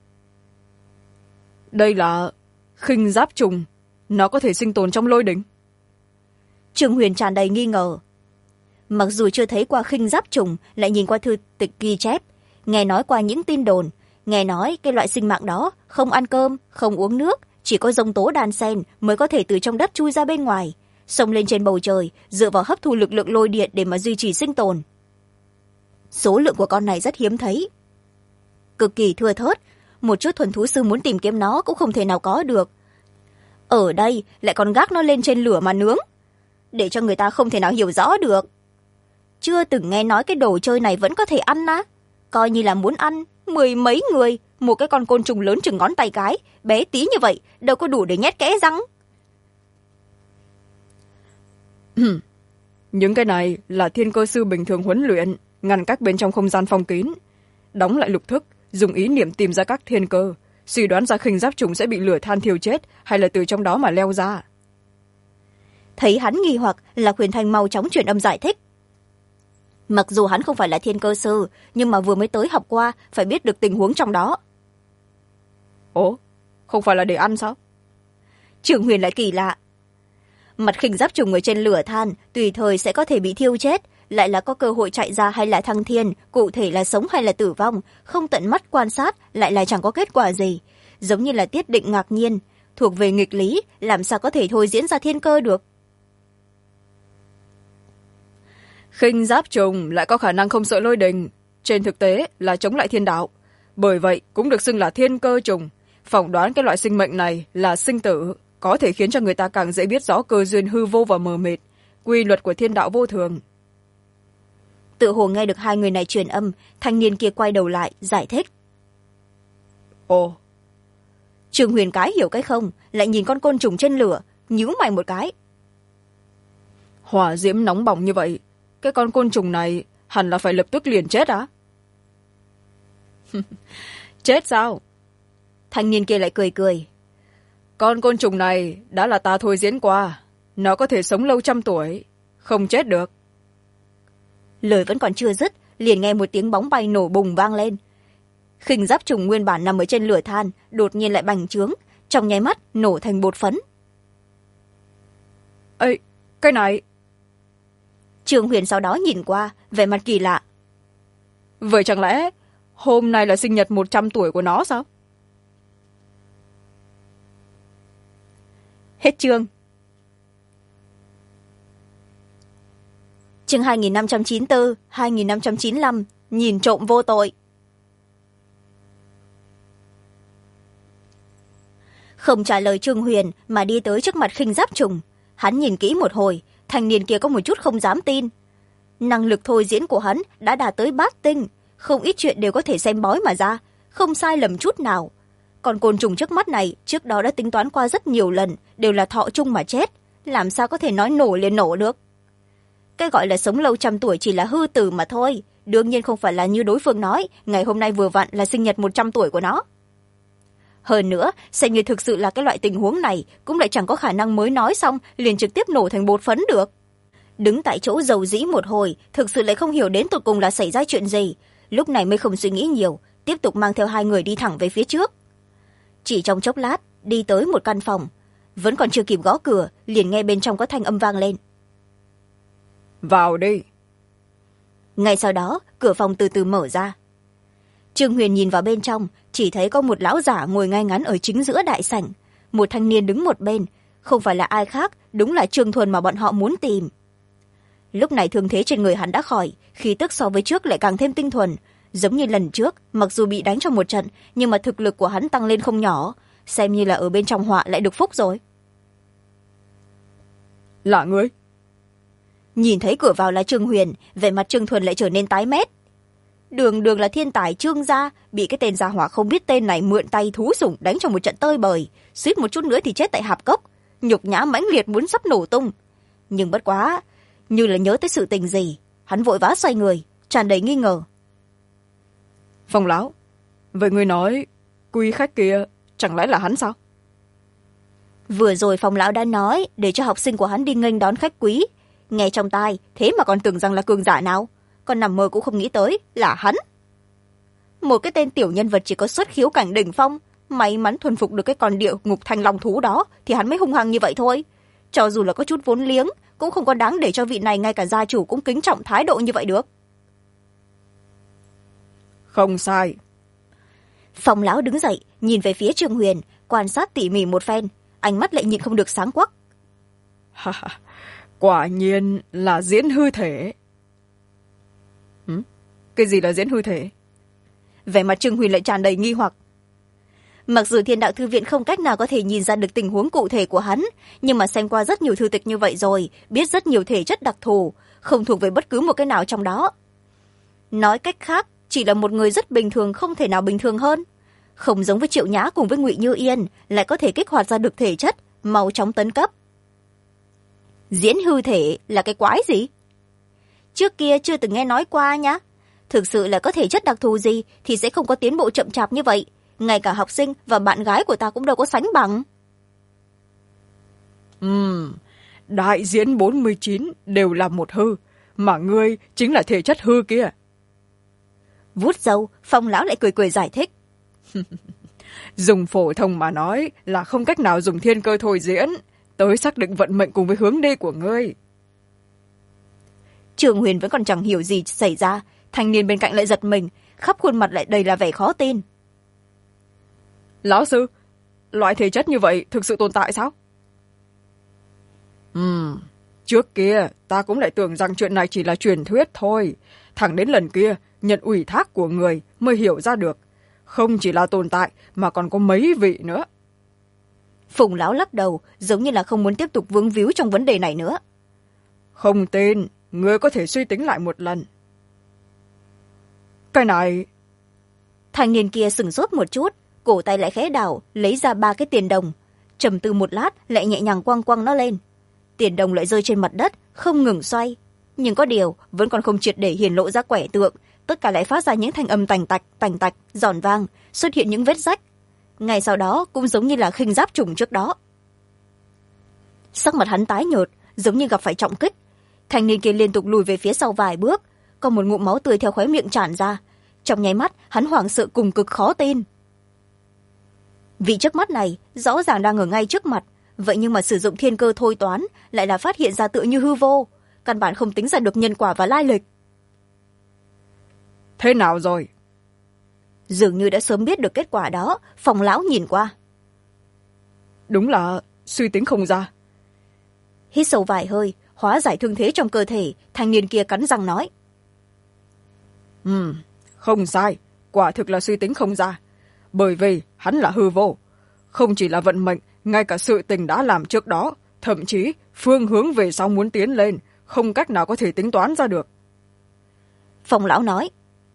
Speaker 2: Đây là khinh giáp trùng, nó có thể sinh tồn trong lôi đỉnh.
Speaker 1: Trương Huyền tràn đầy nghi ngờ. Mặc dù chưa thấy qua khinh giáp trùng, lại nhìn qua thư tịch ghi chép, nghe nói qua những tin đồn, nghe nói cái loại sinh mạng đó không ăn cơm, không uống nước, chỉ có giông tố đan sen mới có thể từ trong đất chui ra bên ngoài, xông lên trên bầu trời, dựa vào hấp thu lực lượng lôi điện để mà duy trì sinh tồn. Số lượng của con này rất hiếm thấy, cực kỳ thưa thớt, một chút thuần thú sư muốn tìm kiếm nó cũng không thể nào có được. Ở đây lại còn gác nó lên trên lửa mà nướng, để cho người ta không thể nào hiểu rõ được. Chưa từng nghe nói cái đồ chơi này vẫn có thể ăn á. Coi như là muốn ăn, 10 mấy người, một cái con côn trùng lớn chừng ngón tay cái, bé tí như vậy, đâu có đủ để nhét kẽ răng.
Speaker 2: Những cái này là Thiên Cơ sư bình thường huấn luyện, ngăn cách bên trong không gian phong kín, đóng lại lục thức, dùng ý niệm tìm ra các thiên cơ, suy đoán ra khinh giáp trùng sẽ bị lửa than thiêu chết hay là từ trong đó mà leo ra.
Speaker 1: Thấy hắn nghi hoặc, là Huyền Thanh mau chóng truyền âm giải thích. Mặc dù hắn không phải là Thiên Cơ sư, nhưng mà vừa mới tới học qua, phải biết được tình huống trong đó.
Speaker 2: Ồ, không phải là để ăn sao?
Speaker 1: Trương Huyền lại kỳ lạ. Mặt khinh giáp trùng ở trên lửa than tùy thời sẽ có thể bị thiêu chết, lại là có cơ hội chạy ra hay là thăng thiên, cụ thể là sống hay là tử vong, không tận mắt quan sát lại là chẳng có kết quả gì, giống như là tiết định ngạc nhiên, thuộc về nghịch lý, làm sao có thể thôi diễn ra thiên cơ được.
Speaker 2: Khinh giáp trùng lại có khả năng không sợ lôi đình, trên thực tế là chống lại thiên đạo, bởi vậy cũng được xưng là thiên cơ trùng. Phỏng đoán cái loại sinh mệnh này là sinh tử, có thể khiến cho người ta càng dễ biết rõ cơ duyên hư vô và mờ mịt, quy luật của thiên đạo vô thường.
Speaker 1: Tự hồ nghe được hai người này truyền âm, thanh niên kia quay đầu lại giải thích.
Speaker 2: Ồ.
Speaker 1: Trương Huyền cái hiểu cái không, lại nhìn con côn trùng trên lửa, nhíu mày một cái.
Speaker 2: Hỏa diễm nóng bỏng như vậy, cái con côn trùng này hẳn là phải lập tức liền chết á? Chết sao?
Speaker 1: Thanh niên kia lại cười cười.
Speaker 2: Con côn trùng này đã là ta thôi diễn qua, nó có thể sống lâu trăm tuổi, không chết được.
Speaker 1: Lời vẫn còn chưa dứt, liền nghe một tiếng bóng bay nổ bùng vang lên. Khinh giáp trùng nguyên bản nằm ở trên lửa than đột nhiên lại bành trướng, trong nháy mắt nổ thành bột phấn.
Speaker 2: Ê, cái này...
Speaker 1: Trương Huyền sau đó nhìn qua, vẻ mặt kỳ lạ.
Speaker 2: Vậy chẳng lẽ hôm nay là sinh nhật 100 tuổi của nó sao?
Speaker 1: Hết chương. Chương 2594, 2595, nhìn trộm vô tội. Không trả lời Trương Huyền mà đi tới trước mặt khinh giáp trùng. Hắn nhìn kỹ một hồi, thanh niên kia có một chút không dám tin. Năng lực thôi diễn của hắn đã đạt tới bát tinh, không ít chuyện đều có thể xem bói mà ra, không sai lầm chút nào. Còn côn trùng trước mắt này trước đó đã tính toán qua rất nhiều lần, đều là thọ chung mà chết, làm sao có thể nói nổ liền nổ được. Cái gọi là sống lâu trăm tuổi chỉ là hư từ mà thôi, đương nhiên không phải là như đối phương nói, ngày hôm nay vừa vặn là sinh nhật 100 tuổi của nó. Hơn nữa, xem như thực sự là cái loại tình huống này, cũng lại chẳng có khả năng mới nói xong liền trực tiếp nổ thành bột phấn được. Đứng tại chỗ dầu dĩ một hồi, thực sự lại không hiểu đến tột cùng là xảy ra chuyện gì, lúc này mới không suy nghĩ nhiều, tiếp tục mang theo hai người đi thẳng về phía trước. Chỉ trong chốc lát, đi tới một căn phòng, vẫn còn chưa kịp gõ cửa, liền nghe bên trong có thanh âm vang lên.
Speaker 2: Vào đi.
Speaker 1: Ngay sau đó, cửa phòng từ từ mở ra. Trương Huyền nhìn vào bên trong, chỉ thấy có một lão giả ngồi ngay ngắn ở chính giữa đại sảnh, một thanh niên đứng một bên, không phải là ai khác, đúng là Trương Thuần mà bọn họ muốn tìm. Lúc này thương thế trên người hắn đã khỏi, khí tức so với trước lại càng thêm tinh thuần, giống như lần trước, mặc dù bị đánh trong một trận, nhưng mà thực lực của hắn tăng lên không nhỏ, xem như là ở bên trong họa lại được phúc rồi.
Speaker 2: Là ngươi?
Speaker 1: Nhìn thấy cửa vào là Trương Huyền, vẻ mặt Trương Thuần lại trở nên tái mét. Đường đường là thiên tài Trương gia, bị cái tên gia hỏa không biết tên này mượn tay thú sủng đánh trong một trận tơi bời, suýt một chút nữa thì chết tại hạp cốc, nhục nhã mãnh liệt muốn sắp nổ tung. Nhưng bất quá, như là nhớ tới sự tình gì, hắn vội vã xoay người, tràn đầy nghi ngờ.
Speaker 2: Phong lão, vậy ngươi nói quý khách kia chẳng lẽ là hắn sao?
Speaker 1: Vừa rồi Phong lão đã nói để cho học sinh của hắn đi nghênh đón khách quý, nghe trong tai thế mà còn tưởng rằng là cường giả nào, còn nằm mơ cũng không nghĩ tới là hắn. Một cái tên tiểu nhân vật chỉ có xuất khiếu cảnh đỉnh phong, may mắn thuần phục được cái con địa ngục thanh long thú đó thì hắn mới hung hăng như vậy thôi. Cho dù là có chút vốn liếng cũng không có đáng để cho vị này ngay cả gia chủ cũng kính trọng thái độ như vậy được.
Speaker 2: Không sai.
Speaker 1: Phong lão đứng dậy, nhìn về phía Trương Huyền, quan sát tỉ mỉ một phen, ánh mắt lại nhìn không được sáng quắc.
Speaker 2: Quả nhiên là diễn hư thể. Cái gì là diễn hư thể?
Speaker 1: Vẻ mặt Trương Huyền lại tràn đầy nghi hoặc. Mặc dù Thiên Đạo Thư Viện không cách nào có thể nhìn ra được tình huống cụ thể của hắn, nhưng mà xem qua rất nhiều thư tịch như vậy rồi, biết rất nhiều thể chất đặc thù, không thuộc về bất cứ một cái nào trong đó. Nói cách khác, chỉ là một người rất bình thường, không thể nào bình thường hơn. Không giống với Triệu Nhã cùng với Ngụy Như Yên, lại có thể kích hoạt ra được thể chất, mau chóng tấn cấp. Diễn hư thể là cái quái gì? Trước kia chưa từng nghe nói qua nhá. Thực sự là có thể chất đặc thù gì thì sẽ không có tiến bộ chậm chạp như vậy. Ngay cả học sinh và bạn gái của ta cũng đâu có sánh bằng.
Speaker 2: Đại diễn 49 đều là một hư, mà ngươi chính là thể chất hư kia.
Speaker 1: Vuốt râu, Phong lão lại cười cười giải thích.
Speaker 2: dùng phổ thông mà nói là không cách nào dùng thiên cơ thôi diễn tới xác định vận mệnh cùng với hướng đi của ngươi.
Speaker 1: Trường Huyền vẫn còn chẳng hiểu gì xảy ra, thanh niên bên cạnh lại giật mình, khắp khuôn mặt lại đầy là vẻ khó tin.
Speaker 2: Lão sư, loại thể chất như vậy thực sự tồn tại sao? Trước kia ta cũng lại tưởng rằng chuyện này chỉ là truyền thuyết thôi, thẳng đến lần kia nhận ủy thác của người mới hiểu ra được, không chỉ là tồn tại mà còn có mấy vị nữa.
Speaker 1: Phùng lão lắc đầu, giống như là không muốn tiếp tục vướng víu trong vấn đề này nữa.
Speaker 2: Không tin, ngươi có thể suy tính lại một lần. Cái này...
Speaker 1: Thanh niên kia sửng sốt một chút, cổ tay lại khẽ đảo, lấy ra 3 cái tiền đồng, trầm tư một lát lại nhẹ nhàng quăng quăng nó lên. Tiền đồng lại rơi trên mặt đất, không ngừng xoay, nhưng có điều vẫn còn không triệt để hiển lộ ra quẻ tượng, tất cả lại phát ra những thanh âm tành tạch giòn vang, xuất hiện những vết rách. Ngay sau đó cũng giống như là khinh giáp trùng trước đó. Sắc mặt hắn tái nhợt, giống như gặp phải trọng kích. Thanh niên kia liên tục lùi về phía sau vài bước, có một ngụm máu tươi theo khóe miệng tràn ra. Trong nháy mắt hắn hoảng sợ cùng cực khó tin. Vị trước mắt này rõ ràng đang ở ngay trước mặt, vậy nhưng mà sử dụng thiên cơ thôi toán lại là phát hiện ra tựa như hư vô, căn bản không tính ra được nhân quả và lai lịch.
Speaker 2: Thế nào rồi?
Speaker 1: Dường như đã sớm biết được kết quả đó, Phòng lão nhìn qua.
Speaker 2: Đúng là suy tính không ra.
Speaker 1: Hít sâu vài hơi, hóa giải thương thế trong cơ thể, thanh niên kia cắn răng nói.
Speaker 2: Không sai, quả thực là suy tính không ra. Bởi vì hắn là hư vô, không chỉ là vận mệnh, ngay cả sự tình đã làm trước đó, thậm chí phương hướng về sau muốn tiến lên, không cách nào có thể tính toán ra được.
Speaker 1: Phòng lão nói.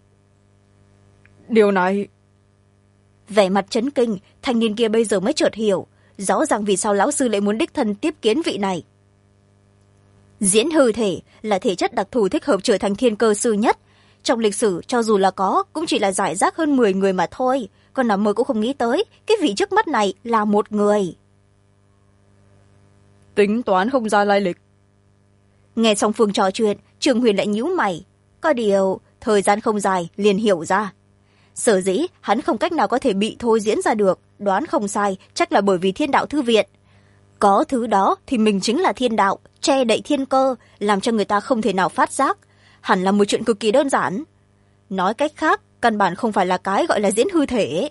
Speaker 2: Điều này...
Speaker 1: Vẻ mặt chấn kinh, thanh niên kia bây giờ mới chợt hiểu, rõ ràng vì sao lão sư lại muốn đích thân tiếp kiến vị này. Diễn hư thể là thể chất đặc thù thích hợp trở thành thiên cơ sư nhất. Trong lịch sử cho dù là có, cũng chỉ là giải rác hơn 10 người mà thôi, còn nằm mơ cũng không nghĩ tới cái vị trước mắt này là một người.
Speaker 2: Tính toán không ra lai lịch.
Speaker 1: Nghe xong Phương trò chuyện, Trường Huyền lại nhíu mày. Có điều thời gian không dài liền hiểu ra, sở dĩ hắn không cách nào có thể bị thôi diễn ra được, đoán không sai chắc là bởi vì thiên đạo thư viện có thứ đó thì mình chính là thiên đạo, che đậy thiên cơ, làm cho người ta không thể nào phát giác. Hẳn là một chuyện cực kỳ đơn giản. Nói cách khác, căn bản không phải là cái gọi là diễn hư thể.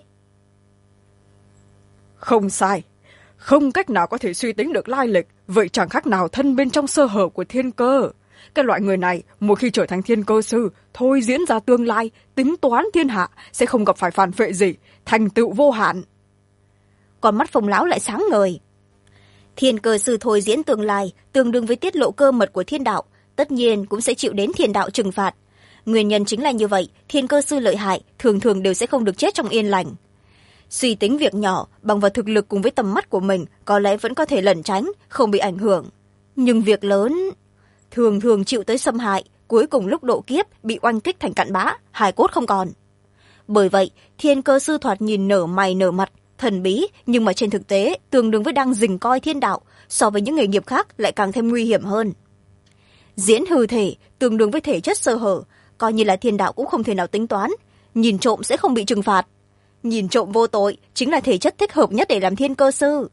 Speaker 2: Không sai, không cách nào có thể suy tính được lai lịch, vậy chẳng khác nào thân bên trong sơ hở của thiên cơ. Cái loại người này một khi trở thành thiên cơ sư, thôi diễn ra tương lai, tính toán thiên hạ, sẽ không gặp phải phản phệ gì, thành tựu vô hạn.
Speaker 1: Còn mắt Phùng lão lại sáng ngời. Thiên cơ sư thôi diễn tương lai tương đương với tiết lộ cơ mật của thiên đạo, tất nhiên cũng sẽ chịu đến thiên đạo trừng phạt. Nguyên nhân chính là như vậy, thiên cơ sư lợi hại thường thường đều sẽ không được chết trong yên lành. Suy tính việc nhỏ bằng vào thực lực cùng với tầm mắt của mình có lẽ vẫn có thể lẩn tránh, không bị ảnh hưởng, nhưng việc lớn thường thường chịu tới xâm hại, cuối cùng lúc độ kiếp bị oanh kích thành cặn bã, hài cốt không còn. Bởi vậy thiên cơ sư thoạt nhìn nở mày nở mặt, thần bí, nhưng mà trên thực tế tương đương với đang rình coi thiên đạo, so với những nghề nghiệp khác lại càng thêm nguy hiểm hơn. Diễn hư thể tương đương với thể chất sơ hở, coi như là thiên đạo cũng không thể nào tính toán, nhìn trộm sẽ không bị trừng phạt. Nhìn trộm vô tội chính là thể chất thích hợp nhất để làm thiên cơ sư.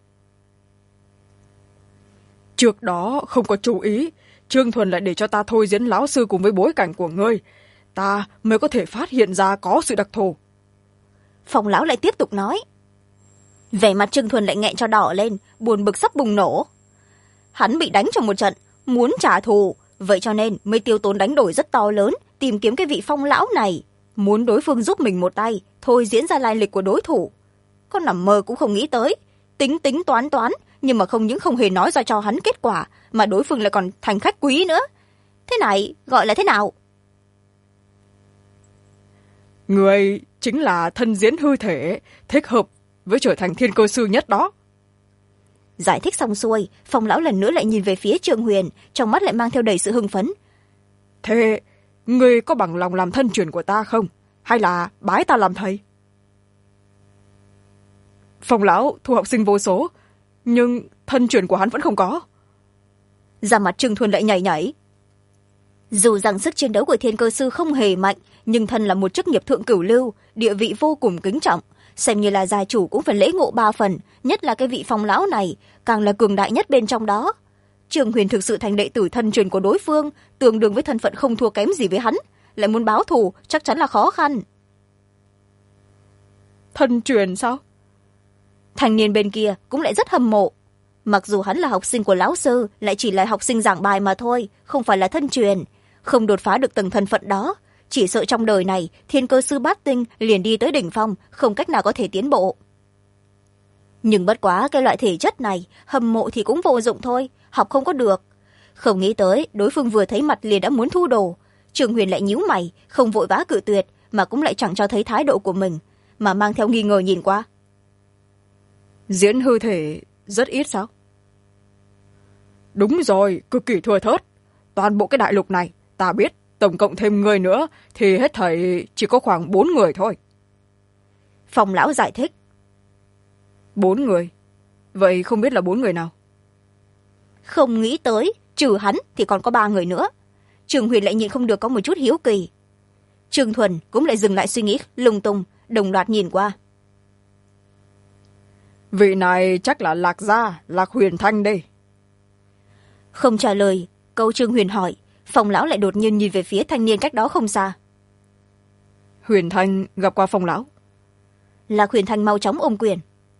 Speaker 2: Trước đó không có chú ý, Trương Thuần lại để cho ta thôi diễn lão sư cùng với bối cảnh của ngươi, ta mới có thể phát hiện ra có sự đặc thù.
Speaker 1: Phòng lão lại tiếp tục nói. Vẻ mặt Trương Thuần lại nghẹn cho đỏ lên, buồn bực sắp bùng nổ. Hắn bị đánh trong một trận, muốn trả thù, vậy cho nên mới tiêu tốn đánh đổi rất to lớn, tìm kiếm cái vị Phong lão này, muốn đối phương giúp mình một tay, thôi diễn ra lai lịch của đối thủ. Con nằm mơ cũng không nghĩ tới, tính toán, nhưng mà không những không hề nói ra cho hắn kết quả, mà đối phương lại còn thành khách quý nữa. Thế này gọi là thế nào?
Speaker 2: Người chính là thân diễn hư thể, thích hợp với trở thành thiên cơ sư nhất đó.
Speaker 1: Giải thích xong xuôi, Phong lão lần nữa lại nhìn về phía Trương Huyền, trong mắt lại mang theo đầy sự hưng phấn.
Speaker 2: Thế người có bằng lòng làm thân truyền của ta không, hay là bái ta làm thầy? Phong lão thu học sinh vô số, nhưng thân truyền của hắn vẫn không có.
Speaker 1: Da mặt Trương Thuần lại nhảy. Dù rằng sức chiến đấu của thiên cơ sư không hề mạnh, nhưng thân là một chức nghiệp thượng cửu lưu, địa vị vô cùng kính trọng, xem như là gia chủ cũng phải lễ ngộ 3 phần, nhất là cái vị Phong lão này càng là cường đại nhất bên trong đó. Trường Huyền thực sự thành đệ tử thân truyền của đối phương, tương đương với thân phận không thua kém gì với hắn, lại muốn báo thù chắc chắn là khó khăn.
Speaker 2: Thân truyền sao?
Speaker 1: Thanh niên bên kia cũng lại rất hâm mộ. Mặc dù hắn là học sinh của lão sư, lại chỉ là học sinh giảng bài mà thôi, không phải là thân truyền, không đột phá được từng thân phận đó, chỉ sợ trong đời này thiên cơ sư bát tinh liền đi tới đỉnh phong, không cách nào có thể tiến bộ. Nhưng bất quá cái loại thể chất này, hâm mộ thì cũng vô dụng thôi, học không có được. Không nghĩ tới đối phương vừa thấy mặt liền đã muốn thu đồ. Trường Huyền lại nhíu mày, không vội vã cự tuyệt, mà cũng lại chẳng cho thấy thái độ của mình, mà mang theo nghi ngờ nhìn qua.
Speaker 2: Diễn hư thể rất ít sao? Đúng rồi, cực kỳ thưa thớt. Toàn bộ cái đại lục này ta biết, tổng cộng thêm người nữa thì hết thảy chỉ có khoảng 4 người thôi.
Speaker 1: Phong lão giải thích.
Speaker 2: 4 người? Vậy không biết là 4 người nào?
Speaker 1: Không nghĩ tới trừ hắn thì còn có 3 người nữa. Trường Huyền lại nhịn không được có một chút hiếu kỳ. Trương Thuần cũng lại dừng lại suy nghĩ lung tung, đồng loạt nhìn qua.
Speaker 2: Vị này chắc là Lạc Gia, Lạc Huyền Thanh đây.
Speaker 1: Không trả lời câu Trương Huyền hỏi, Phong lão lại đột nhiên nhìn về phía thanh niên cách đó không xa.
Speaker 2: Huyền Thanh gặp qua Phong lão.
Speaker 1: Lạc Huyền Thanh mau chóng ôm quyền.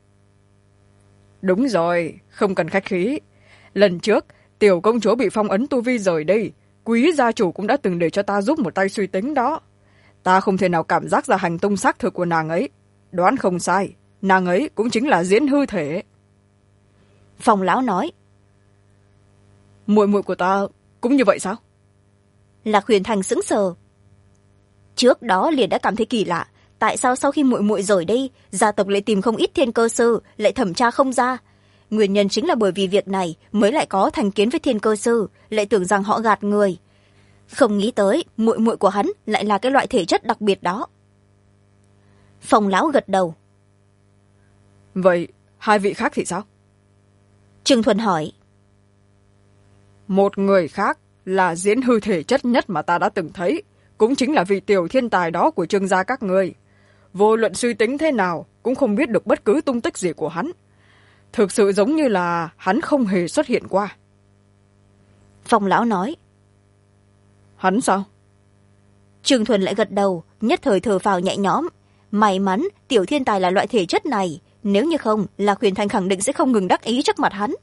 Speaker 2: Đúng rồi, không cần khách khí. Lần trước tiểu công chúa bị phong ấn tu vi rời đi, quý gia chủ cũng đã từng để cho ta giúp một tay suy tính đó. Ta không thể nào cảm giác ra hành tung xác thực của nàng ấy. Đoán không sai, nàng ấy cũng chính là diễn hư thể.
Speaker 1: Phong lão nói.
Speaker 2: Muội muội của ta cũng như vậy sao?
Speaker 1: Lạc Huyền Thành sững sờ. Trước đó liền đã cảm thấy kỳ lạ, tại sao sau khi muội muội rời đi, gia tộc lại tìm không ít thiên cơ sư, lại thẩm tra không ra. Nguyên nhân chính là bởi vì việc này mới lại có thành kiến với thiên cơ sư, lại tưởng rằng họ gạt người. Không nghĩ tới muội muội của hắn lại là cái loại thể chất đặc biệt đó. Phong lão gật đầu.
Speaker 2: Vậy hai vị khác thì sao?
Speaker 1: Trương Thuần hỏi.
Speaker 2: Một người khác là diễn hư thể chất nhất mà ta đã từng thấy, cũng chính là vị tiểu thiên tài đó của Trương gia các ngươi. Vô luận suy tính thế nào cũng không biết được bất cứ tung tích gì của hắn. Thực sự giống như là hắn không hề xuất hiện qua.
Speaker 1: Phong lão nói.
Speaker 2: Hắn sao?
Speaker 1: Trương Thuần lại gật đầu, nhất thời thở phào nhẹ nhõm. May mắn tiểu thiên tài là loại thể chất này, nếu như không Lạc Huyền Thành khẳng định sẽ không ngừng đắc ý trước mặt hắn.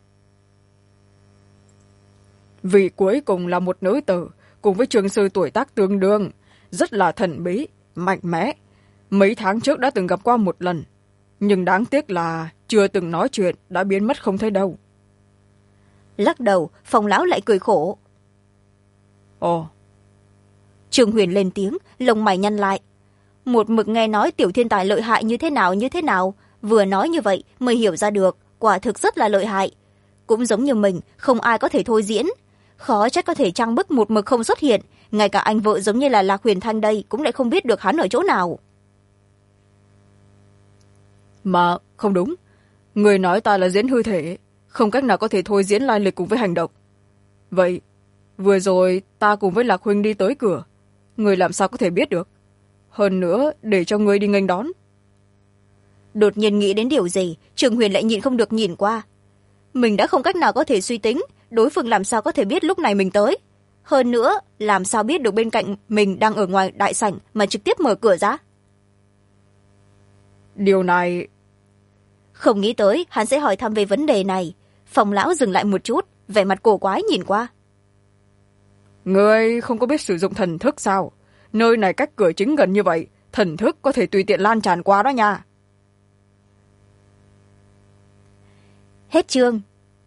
Speaker 2: Vị cuối cùng là một nữ tử, cùng với trường sư tuổi tác tương đương, rất là thần bí, mạnh mẽ. Mấy tháng trước đã từng gặp qua một lần, nhưng đáng tiếc là chưa từng nói chuyện, đã biến mất không thấy đâu.
Speaker 1: Lắc đầu, Phong lão lại cười khổ.
Speaker 2: Ồ.
Speaker 1: Trương Huyền lên tiếng, lông mày nhăn lại. Một mực nghe nói tiểu thiên tài lợi hại như thế nào, vừa nói như vậy mới hiểu ra được, quả thực rất là lợi hại. Cũng giống như mình, không ai có thể thôi diễn. Khó trách có thể trang bức một mực không xuất hiện, ngay cả anh vợ giống như là Lạc Huyền Thanh đây cũng lại không biết được hắn ở chỗ nào.
Speaker 2: Mà không đúng, người nói ta là diễn hư thể, không cách nào có thể thôi diễn lai lịch cùng với hành động. Vậy vừa rồi ta cùng với Lạc huynh đi tới cửa, người làm sao có thể biết được? Hơn nữa để cho người đi nghênh đón.
Speaker 1: Đột nhiên nghĩ đến điều gì, Trường Huyền lại nhịn không được nhìn qua. Mình đã không cách nào có thể suy tính, đối phương làm sao có thể biết lúc này mình tới. Hơn nữa, làm sao biết được bên cạnh mình đang ở ngoài đại sảnh mà trực tiếp mở cửa ra.
Speaker 2: Điều này...
Speaker 1: Không nghĩ tới hắn sẽ hỏi thăm về vấn đề này. Phong lão dừng lại một chút, vẻ mặt cổ quái nhìn qua.
Speaker 2: Ngươi không có biết sử dụng thần thức sao? Nơi này cách cửa chính gần như vậy, thần thức có thể tùy tiện lan tràn qua đó nha.
Speaker 1: Hết chương.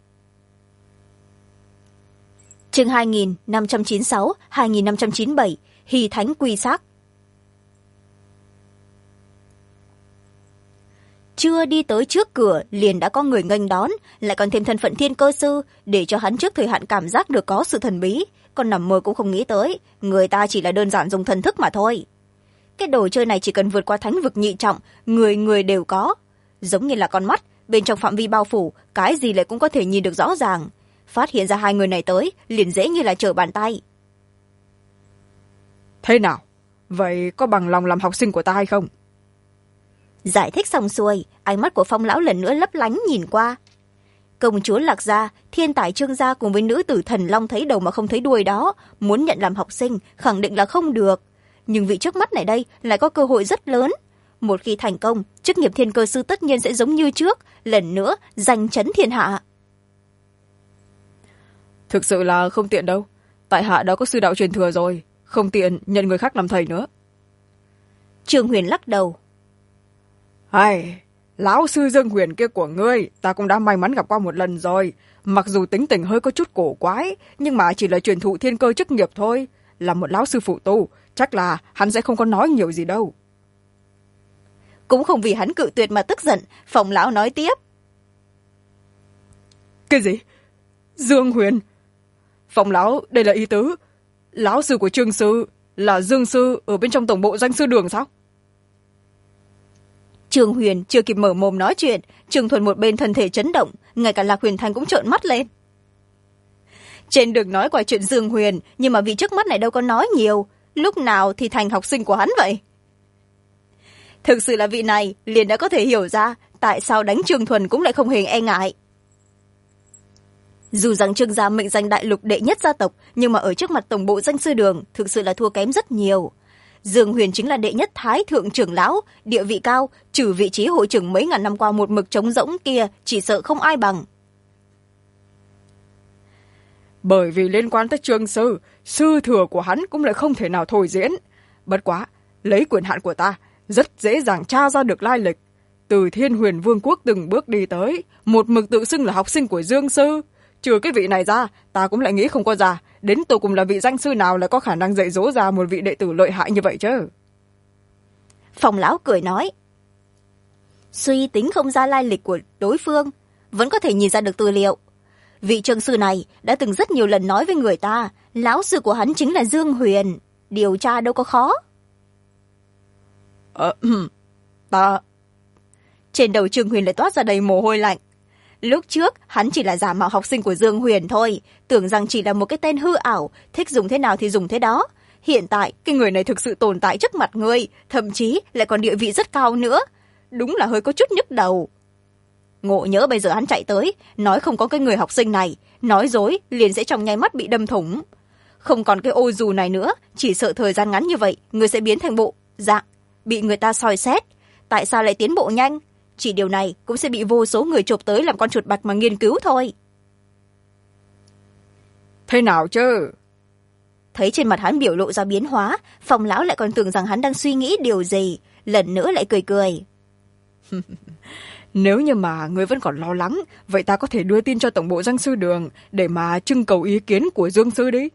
Speaker 1: Chương 2596, 2597, Hy Thánh Quy Xác. Chưa đi tới trước cửa liền đã có người nghênh đón, lại còn thêm thân phận thiên cơ sư, để cho hắn trước thời hạn cảm giác được có sự thần bí, còn nằm mơ cũng không nghĩ tới người ta chỉ là đơn giản dùng thần thức mà thôi. Cái đồ chơi này chỉ cần vượt qua thánh vực nhị trọng, người người đều có, giống như là con mắt, bên trong phạm vi bao phủ, cái gì lại cũng có thể nhìn được rõ ràng. Phát hiện ra hai người này tới liền dễ như là trở bàn tay.
Speaker 2: Thế nào? Vậy có bằng lòng làm học sinh của ta hay không?
Speaker 1: Giải thích xong xuôi, ánh mắt của Phong lão lần nữa lấp lánh nhìn qua. Công chúa Lạc Gia, thiên tài Trương gia cùng với nữ tử Thần Long thấy đầu mà không thấy đuôi đó, muốn nhận làm học sinh khẳng định là không được. Nhưng vị trước mắt này đây lại có cơ hội rất lớn. Một khi thành công, chức nghiệp thiên cơ sư tất nhiên sẽ giống như trước, lần nữa giành chấn thiên hạ.
Speaker 2: Thực sự là không tiện đâu. Tại hạ đã có sư đạo truyền thừa rồi, không tiện nhận người khác làm thầy nữa.
Speaker 1: Trương Huyền lắc đầu.
Speaker 2: Ai, lão sư Dương Huyền kia của ngươi, ta cũng đã may mắn gặp qua một lần rồi. Mặc dù tính tình hơi có chút cổ quái, nhưng mà chỉ là truyền thụ thiên cơ chức nghiệp thôi. Là một lão sư phụ tu, chắc là hắn sẽ không có nói nhiều gì đâu.
Speaker 1: Cũng không vì hắn cự tuyệt mà tức giận, Phong lão nói tiếp.
Speaker 2: Cái gì? Dương Huyền? Phong lão, đây là ý tứ. Lão sư của Trương sư là Dương sư ở bên trong tổng bộ danh sư đường sao?
Speaker 1: Trương Huyền chưa kịp mở mồm nói chuyện, Trương Thuần một bên thân thể chấn động, ngay cả Lạc Huyền Thành cũng trợn mắt lên. Trên đường nói qua chuyện Dương Huyền, nhưng mà vị trước mắt này đâu có nói nhiều, lúc nào thì thành học sinh của hắn vậy? Thực sự là vị này liền đã có thể hiểu ra tại sao đánh Trương Thuần cũng lại không hề e ngại. Dù rằng Trương gia mệnh danh đại lục đệ nhất gia tộc, nhưng mà ở trước mặt tổng bộ danh sư đường thực sự là thua kém rất nhiều. Dương Huyền chính là đệ nhất thái thượng trưởng lão, địa vị cao, trừ vị trí hội trưởng mấy ngàn năm qua một mực trống rỗng kia, chỉ sợ không ai bằng.
Speaker 2: Bởi vì liên quan tới Trương sư, sư thừa của hắn cũng lại không thể nào thôi diễn. Bất quá, lấy quyền hạn của ta, rất dễ dàng tra ra được lai lịch. Từ Thiên Huyền Vương quốc từng bước đi tới, một mực tự xưng là học sinh của Dương sư. Trừ cái vị này ra, ta cũng lại nghĩ không có ra, đến tột cùng là vị danh sư nào lại có khả năng dạy dỗ ra một vị đệ tử lợi hại như vậy chứ.
Speaker 1: Phong lão cười nói. Suy tính không ra lai lịch của đối phương, vẫn có thể nhìn ra được tư liệu. Vị Trương sư này đã từng rất nhiều lần nói với người ta, lão sư của hắn chính là Dương Huyền, điều tra đâu có khó.
Speaker 2: Ta...
Speaker 1: Trên đầu Trương Huyền lại toát ra đầy mồ hôi lạnh. Lúc trước hắn chỉ là giả mạo học sinh của Dương Huyền thôi, tưởng rằng chỉ là một cái tên hư ảo, thích dùng thế nào thì dùng thế đó. Hiện tại cái người này thực sự tồn tại trước mặt ngươi, thậm chí lại còn địa vị rất cao nữa, đúng là hơi có chút nhức đầu. Ngộ nhỡ bây giờ hắn chạy tới nói không có cái người học sinh này, nói dối liền sẽ trong nháy mắt bị đâm thủng. Không còn cái ô dù này nữa, chỉ sợ thời gian ngắn như vậy người sẽ biến thành bộ dạng bị người ta soi xét. Tại sao lại tiến bộ nhanh? Chỉ điều này cũng sẽ bị vô số người chụp tới làm con chuột bạch mà nghiên cứu thôi.
Speaker 2: Thế nào chứ?
Speaker 1: Thấy trên mặt hắn biểu lộ ra biến hóa, Phong lão lại còn tưởng rằng hắn đang suy nghĩ điều gì, lần nữa lại cười cười.
Speaker 2: Nếu như mà ngươi vẫn còn lo lắng, vậy ta có thể đưa tin cho tổng bộ danh sư đường để mà trưng cầu ý kiến của Dương sư đi.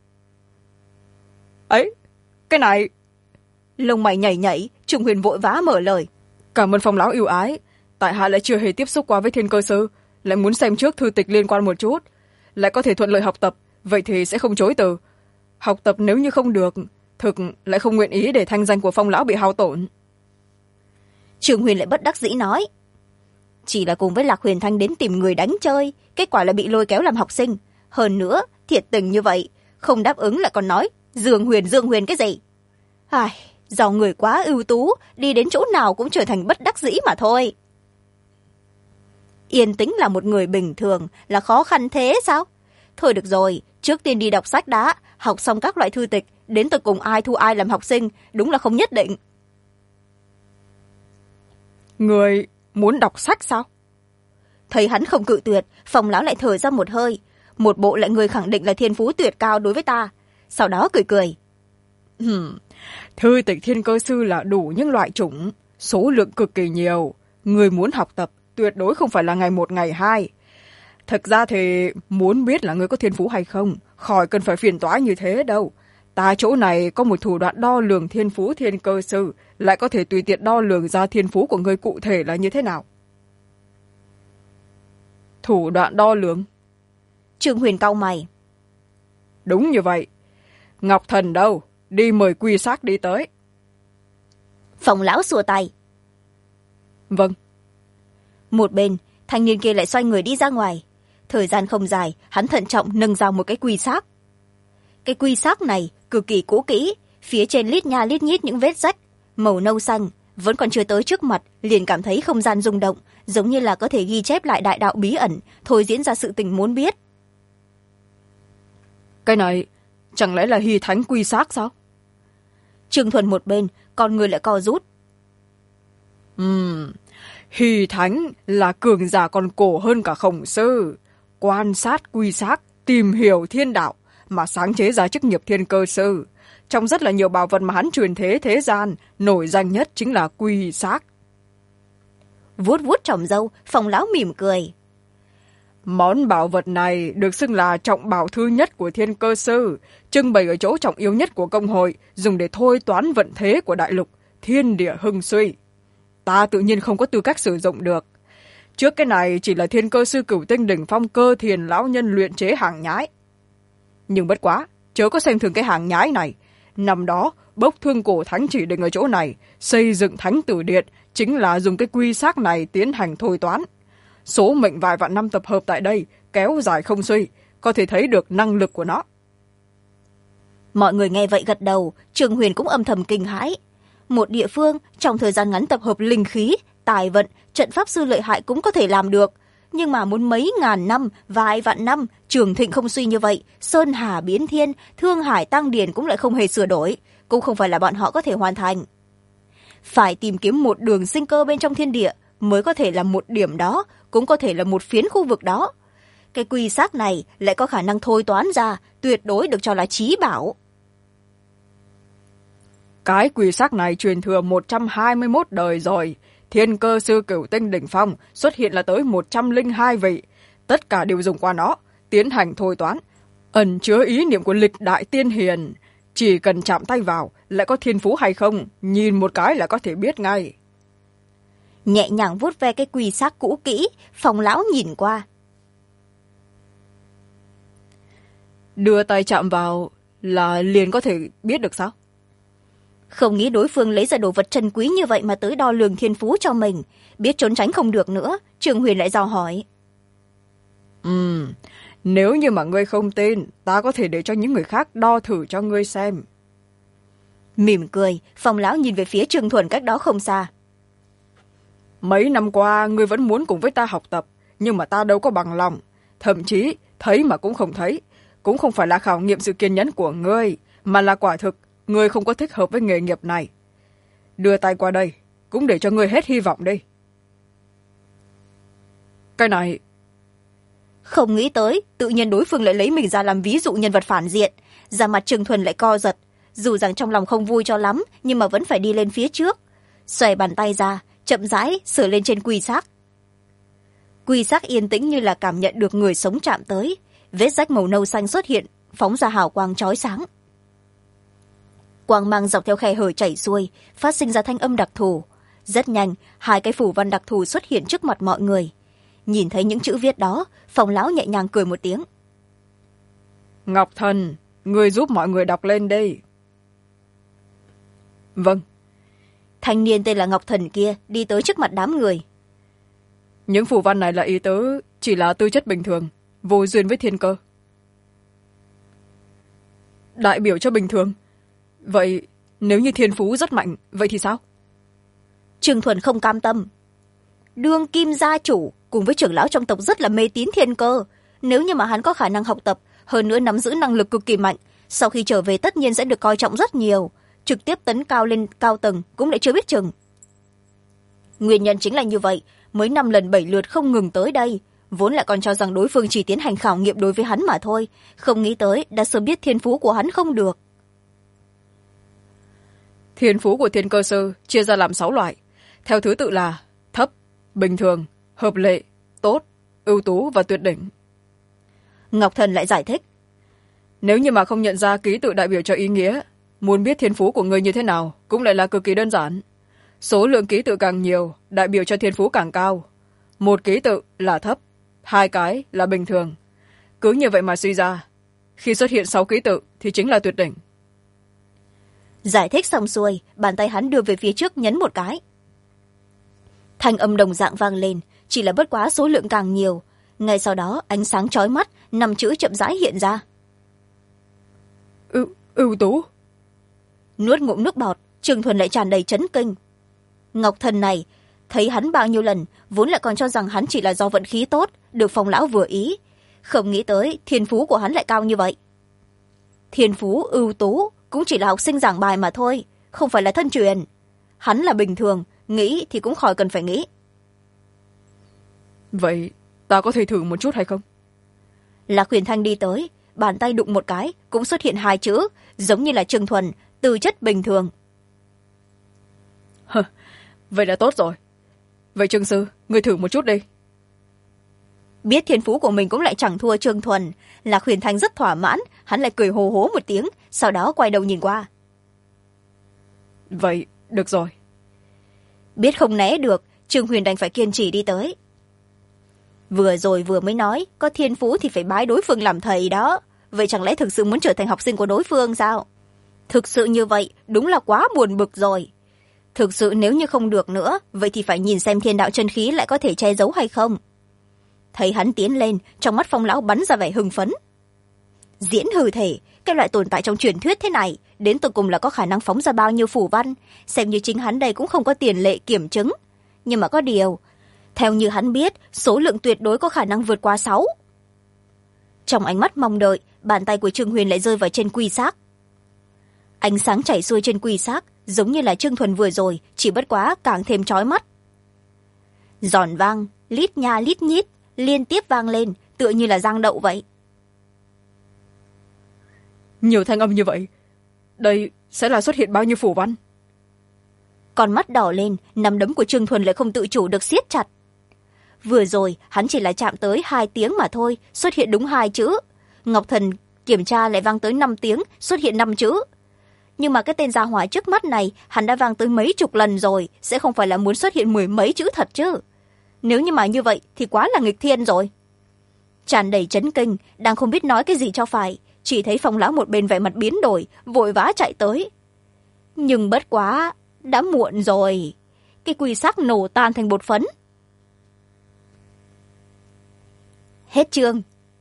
Speaker 2: Ấy, cái này...
Speaker 1: Lông mày nhảy nhảy, Trung Huyền vội vã mở lời.
Speaker 2: Cảm ơn Phong lão ưu ái, tại hạ lại chưa hề tiếp xúc qua với thiên cơ sư, lại muốn xem trước thư tịch liên quan một chút, lại có thể thuận lợi học tập, vậy thì sẽ không chối từ. Học tập nếu như không được, thực lại không nguyện ý để thanh danh của Phong lão bị hao tổn.
Speaker 1: Trương Huyền lại bất đắc dĩ nói. Chỉ là cùng với Lạc Huyền Thanh đến tìm người đánh chơi, kết quả là bị lôi kéo làm học sinh. Hơn nữa, thiệt tình như vậy, không đáp ứng lại còn nói Dương Huyền cái gì. Ai, do người quá ưu tú, đi đến chỗ nào cũng trở thành bất đắc dĩ mà thôi. Yên tĩnh là một người bình thường, là khó khăn thế sao? Thôi được rồi, trước tiên đi đọc sách đã, học xong các loại thư tịch, đến từ cùng ai thu ai làm học sinh, đúng là không nhất định.
Speaker 2: Người muốn đọc sách sao?
Speaker 1: Thấy hắn không cự tuyệt, Phong lão lại thở ra một hơi, một bộ lại người khẳng định là thiên phú tuyệt cao đối với ta, sau đó cười cười.
Speaker 2: Thư tịch thiên cơ sư là đủ những loại chủng, số lượng cực kỳ nhiều, người muốn học tập tuyệt đối không phải là ngày một ngày hai. Thật ra thì muốn biết là người có thiên phú hay không, khỏi cần phải phiền toái như thế đâu. Ta chỗ này có một thủ đoạn đo lường thiên phú thiên cơ sư, lại có thể tùy tiện đo lường ra thiên phú của người cụ thể là như thế nào. Thủ đoạn đo lường?
Speaker 1: Trương Huyền cau mày.
Speaker 2: Đúng như vậy. Ngọc Thần đâu? Đi mời quy xác đi tới.
Speaker 1: Phong lão xua tay.
Speaker 2: Vâng.
Speaker 1: Một bên, thanh niên kia lại xoay người đi ra ngoài. Thời gian không dài, hắn thận trọng nâng ra một cái quy xác. Cái quy xác này cực kỳ cũ kỹ, phía trên lít nha lít nhít những vết rách, màu nâu xanh, vẫn còn chưa tới trước mặt liền cảm thấy không gian rung động, giống như là có thể ghi chép lại đại đạo bí ẩn, thôi diễn ra sự tình muốn biết.
Speaker 2: Cái này chẳng lẽ là hy thánh quy xác sao?
Speaker 1: Trương Thuần một bên, con người lại co rút.
Speaker 2: Hy thánh là cường giả còn cổ hơn cả Khổng Sư, quan sát quy xác, tìm hiểu thiên đạo mà sáng chế ra chức nghiệp thiên cơ sư. Trong rất là nhiều bảo vật mà hắn truyền thế gian, nổi danh nhất chính là quy xác.
Speaker 1: Vuốt vuốt tròm râu, Phong lão mỉm cười.
Speaker 2: Món bảo vật này được xưng là trọng bảo thứ nhất của thiên cơ sư, trưng bày ở chỗ trọng yếu nhất của công hội, dùng để thôi toán vận thế của đại lục, thiên địa hưng suy. Ta tự nhiên không có tư cách sử dụng được. Trước cái này chỉ là thiên cơ sư Cửu Tinh đỉnh phong cơ thiền lão nhân luyện chế hàng nhái. Nhưng bất quá, chớ có xem thường cái hàng nhái này. Năm đó, bốc thương cổ thánh chỉ định ở chỗ này, xây dựng thánh tử điện, chính là dùng cái quy xác này tiến hành thôi toán. Số mệnh vài vạn năm tập hợp tại đây, kéo dài không suy, có thể thấy được năng lực của nó.
Speaker 1: Mọi người nghe vậy gật đầu, Trường Huyền cũng âm thầm kinh hãi. Một địa phương trong thời gian ngắn tập hợp linh khí, tài vận, trận pháp sư lợi hại cũng có thể làm được. Nhưng mà muốn mấy ngàn năm, vài vạn năm, trường thịnh không suy như vậy, sơn hà biến thiên, thương hải tăng điển cũng lại không hề sửa đổi, cũng không phải là bọn họ có thể hoàn thành. Phải tìm kiếm một đường sinh cơ bên trong thiên địa, mới có thể là một điểm đó, cũng có thể là một phiến khu vực đó. Cái quy xác này lại có khả năng thôi toán ra, tuyệt đối được cho là chí bảo.
Speaker 2: Cái quy xác này truyền thừa 121 đời rồi. Thiên cơ sư Cửu Tinh đỉnh phong xuất hiện là tới 102 vị. Tất cả đều dùng qua nó, tiến hành thôi toán. Ẩn chứa ý niệm của lịch đại tiên hiền. Chỉ cần chạm tay vào, lại có thiên phú hay không, nhìn một cái là có thể biết ngay.
Speaker 1: Nhẹ nhàng vuốt ve cái quy xác cũ kỹ, Phong lão nhìn qua.
Speaker 2: Đưa tay chạm vào là liền có thể biết được sao?
Speaker 1: Không nghĩ đối phương lấy ra đồ vật trân quý như vậy mà tới đo lường thiên phú cho mình. Biết trốn tránh không được nữa, Trường Huyền lại dò hỏi.
Speaker 2: Nếu như mà ngươi không tin, ta có thể để cho những người khác đo thử cho ngươi xem.
Speaker 1: Mỉm cười, Phong lão nhìn về phía Trương Thuần cách đó không xa.
Speaker 2: Mấy năm qua, ngươi vẫn muốn cùng với ta học tập, nhưng mà ta đâu có bằng lòng. Thậm chí, thấy mà cũng không thấy. Cũng không phải là khảo nghiệm sự kiên nhẫn của ngươi, mà là quả thực, ngươi không có thích hợp với nghề nghiệp này. Đưa tay qua đây, cũng để cho ngươi hết hy vọng đi. Cái này...
Speaker 1: Không nghĩ tới, tự nhiên đối phương lại lấy mình ra làm ví dụ nhân vật phản diện. Da mặt Trương Thuần lại co giật. Dù rằng trong lòng không vui cho lắm, nhưng mà vẫn phải đi lên phía trước. Xòe bàn tay ra, chậm rãi sờ lên trên quy xác. Quy xác yên tĩnh như là cảm nhận được người sống chạm tới. Vết rách màu nâu xanh xuất hiện, phóng ra hào quang chói sáng. Quang mang dọc theo khe hở chảy xuôi, phát sinh ra thanh âm đặc thù. Rất nhanh, hai cái phù văn đặc thù xuất hiện trước mặt mọi người. Nhìn thấy những chữ viết đó, Phong lão nhẹ nhàng cười một tiếng.
Speaker 2: Ngọc Thần, người giúp mọi người đọc lên đi. Vâng.
Speaker 1: Thanh niên tên là Ngọc Thần kia đi tới trước mặt đám người.
Speaker 2: Những phù văn này là ý tứ, chỉ là tư chất bình thường, vô duyên với thiên cơ. Đại biểu cho bình thường. Vậy nếu như thiên phú rất mạnh, vậy thì sao?
Speaker 1: Trương Thuần không cam tâm. Đương kim gia chủ cùng với trưởng lão trong tộc rất là mê tín thiên cơ. Nếu như mà hắn có khả năng học tập, hơn nữa nắm giữ năng lực cực kỳ mạnh, sau khi trở về tất nhiên sẽ được coi trọng rất nhiều. Trực tiếp tấn cao lên cao tầng cũng lại chưa biết chừng. Nguyên nhân chính là như vậy, mới 5 lần 7 lượt không ngừng tới đây. Vốn lại còn cho rằng đối phương chỉ tiến hành khảo nghiệm đối với hắn mà thôi, không nghĩ tới đã sớm biết thiên phú của hắn không được.
Speaker 2: Thiên phú của thiên cơ sư chia ra làm 6 loại, theo thứ tự là thấp, bình thường, hợp lệ, tốt, ưu tú và tuyệt đỉnh.
Speaker 1: Ngọc Thần lại giải thích.
Speaker 2: Nếu như mà không nhận ra ký tự đại biểu cho ý nghĩa, muốn biết thiên phú của người như thế nào cũng lại là cực kỳ đơn giản. Số lượng ký tự càng nhiều, đại biểu cho thiên phú càng cao. 1 ký tự là thấp, 2 cái là bình thường. Cứ như vậy mà suy ra, khi xuất hiện 6 ký tự thì chính là tuyệt đỉnh.
Speaker 1: Giải thích xong xuôi, bàn tay hắn đưa về phía trước nhấn một cái. Thanh âm đồng dạng vang lên, chỉ là bất quá số lượng càng nhiều. Ngay sau đó ánh sáng chói mắt, 5 chữ chậm rãi hiện ra.
Speaker 2: Ưu tú.
Speaker 1: Nuốt ngụm nước bọt, Trương Thuần lại tràn đầy chấn kinh. Ngọc Thần này thấy hắn bao nhiêu lần vốn lại còn cho rằng hắn chỉ là do vận khí tốt được Phong lão vừa ý, không nghĩ tới thiên phú của hắn lại cao như vậy. Thiên phú ưu tú cũng chỉ là học sinh giảng bài mà thôi, không phải là thân truyền. Hắn là bình thường, nghĩ thì cũng khỏi cần phải nghĩ.
Speaker 2: Vậy ta có thể thử một chút hay không?
Speaker 1: Lạc Huyền Thanh đi tới, bàn tay đụng một cái cũng xuất hiện hai chữ, giống như là Trương Thuần, tư chất bình thường.
Speaker 2: Vậy là tốt rồi. Vậy Trương sư, người thử một chút đi.
Speaker 1: Biết thiên phú của mình cũng lại chẳng thua Trương Thuần, Lạc Huyền Thanh rất thỏa mãn, hắn lại cười hô hố một tiếng, sau đó quay đầu nhìn qua.
Speaker 2: Vậy được rồi.
Speaker 1: Biết không né được, Trương Huyền đành phải kiên trì đi tới. Vừa rồi vừa mới nói có thiên phú thì phải bái đối phương làm thầy đó, vậy chẳng lẽ thực sự muốn trở thành học sinh của đối phương sao? Thực sự như vậy đúng là quá buồn bực rồi. Thực sự nếu như không được nữa, vậy thì phải nhìn xem thiên đạo chân khí lại có thể che giấu hay không. Thấy hắn tiến lên, trong mắt Phong lão bắn ra vẻ hưng phấn. Diễn hư thể, cái loại tồn tại trong truyền thuyết thế này, đến tận cùng là có khả năng phóng ra bao nhiêu phù văn, xem như chính hắn đây cũng không có tiền lệ kiểm chứng. Nhưng mà có điều, theo như hắn biết, số lượng tuyệt đối có khả năng vượt qua 6. Trong ánh mắt mong đợi, bàn tay của Trương Huyền lại rơi vào trên quy xác. Ánh sáng chảy xuôi trên quy xác, giống như là Trương Thuần vừa rồi, chỉ bất quá càng thêm chói mắt. Giòn vang, lít nha lít nhít, liên tiếp vang lên, tựa như là giang đậu vậy.
Speaker 2: Nhiều thanh âm như vậy, đây sẽ là xuất hiện bao nhiêu phù văn?
Speaker 1: Con mắt đỏ lên, nắm đấm của Trương Thuần lại không tự chủ được siết chặt. Vừa rồi hắn chỉ là chạm tới 2 tiếng mà thôi, xuất hiện đúng 2 chữ. Ngọc Thần kiểm tra lại vang tới 5 tiếng, xuất hiện 5 chữ. Nhưng mà cái tên gia hỏa trước mắt này hắn đã vang tới mấy chục lần rồi, sẽ không phải là muốn xuất hiện 10 mấy chữ thật chứ. Nếu như mà như vậy thì quá là nghịch thiên rồi. Tràn đầy chấn kinh, đang không biết nói cái gì cho phải, chỉ thấy Phong lão một bên vẻ mặt biến đổi, vội vã chạy tới. Nhưng bất quá, đã muộn rồi. Cái quy xác nổ tan thành bột phấn. Hết chương.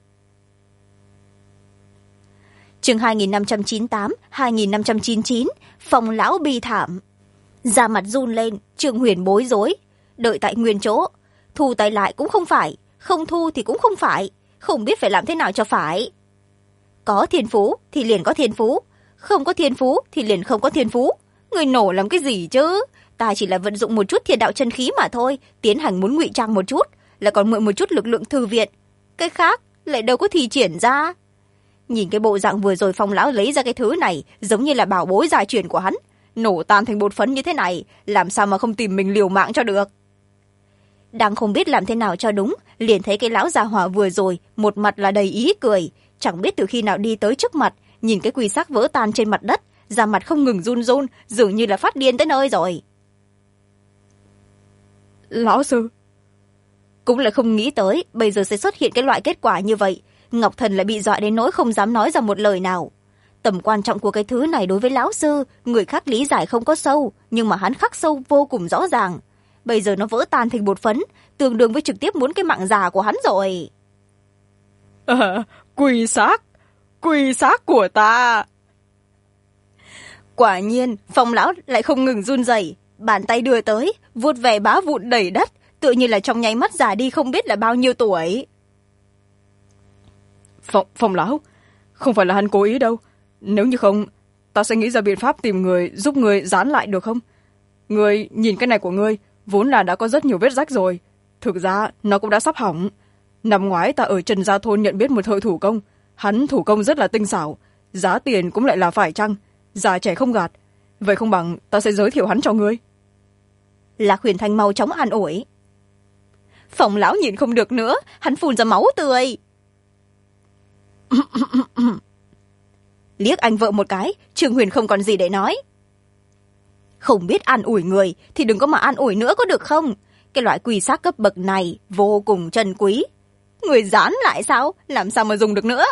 Speaker 1: Chương 2598, 2599, Phong lão bi thảm. Da mặt run lên, Trương Huyền bối rối, đợi tại nguyên chỗ. Thu tay lại cũng không phải, không thu thì cũng không phải, không biết phải làm thế nào cho phải. Có thiên phú thì liền có thiên phú, không có thiên phú thì liền không có thiên phú. Người nổ làm cái gì chứ? Ta chỉ là vận dụng một chút thiên đạo chân khí mà thôi, tiến hành muốn ngụy trang một chút, là còn mượn một chút lực lượng thư viện. Cái khác lại đâu có thi triển ra. Nhìn cái bộ dạng vừa rồi Phong lão lấy ra cái thứ này, giống như là bảo bối gia truyền của hắn, nổ tan thành bột phấn như thế này, làm sao mà không tìm mình liều mạng cho được. Đang không biết làm thế nào cho đúng, liền thấy cái lão già hỏa vừa rồi một mặt là đầy ý cười, chẳng biết từ khi nào đi tới trước mặt, nhìn cái quy xác vỡ tan trên mặt đất, da mặt không ngừng run run, dường như là phát điên tới nơi rồi.
Speaker 2: Lão sư,
Speaker 1: cũng lại không nghĩ tới bây giờ sẽ xuất hiện cái loại kết quả như vậy. Ngọc Thần lại bị dọa đến nỗi không dám nói ra một lời nào. Tầm quan trọng của cái thứ này đối với lão sư, người khác lý giải không có sâu, nhưng mà hắn khắc sâu vô cùng rõ ràng. Bây giờ nó vỡ tan thành bột phấn, tương đương với trực tiếp muốn cái mạng già của hắn rồi.
Speaker 2: Quy xác của ta.
Speaker 1: Quả nhiên, Phong lão lại không ngừng run rẩy, bàn tay đưa tới, vuốt về bá vụn đầy đất, tựa như là trong nháy mắt già đi không biết là bao nhiêu tuổi.
Speaker 2: Phong lão, không phải là hắn cố ý đâu. Nếu như không, ta sẽ nghĩ ra biện pháp tìm người giúp người dán lại được không? Người nhìn cái này của ngươi, vốn là đã có rất nhiều vết rách rồi. Thực ra, nó cũng đã sắp hỏng. Năm ngoái ta ở Trần Gia Thôn nhận biết một thợ thủ công. Hắn thủ công rất là tinh xảo, giá tiền cũng lại là phải chăng. Già trẻ không gạt. Vậy không bằng ta sẽ giới thiệu hắn cho ngươi.
Speaker 1: Lạc Huyền Thanh mau chóng an ủi. Phong lão nhìn không được nữa, hắn phun ra máu tươi. Liếc anh vợ một cái, Trương Huyền không còn gì để nói. Không biết an ủi người thì đừng có mà an ủi nữa có được không? Cái loại quy xác cấp bậc này vô cùng trân quý. Người dán lại sao? Làm sao mà dùng được nữa?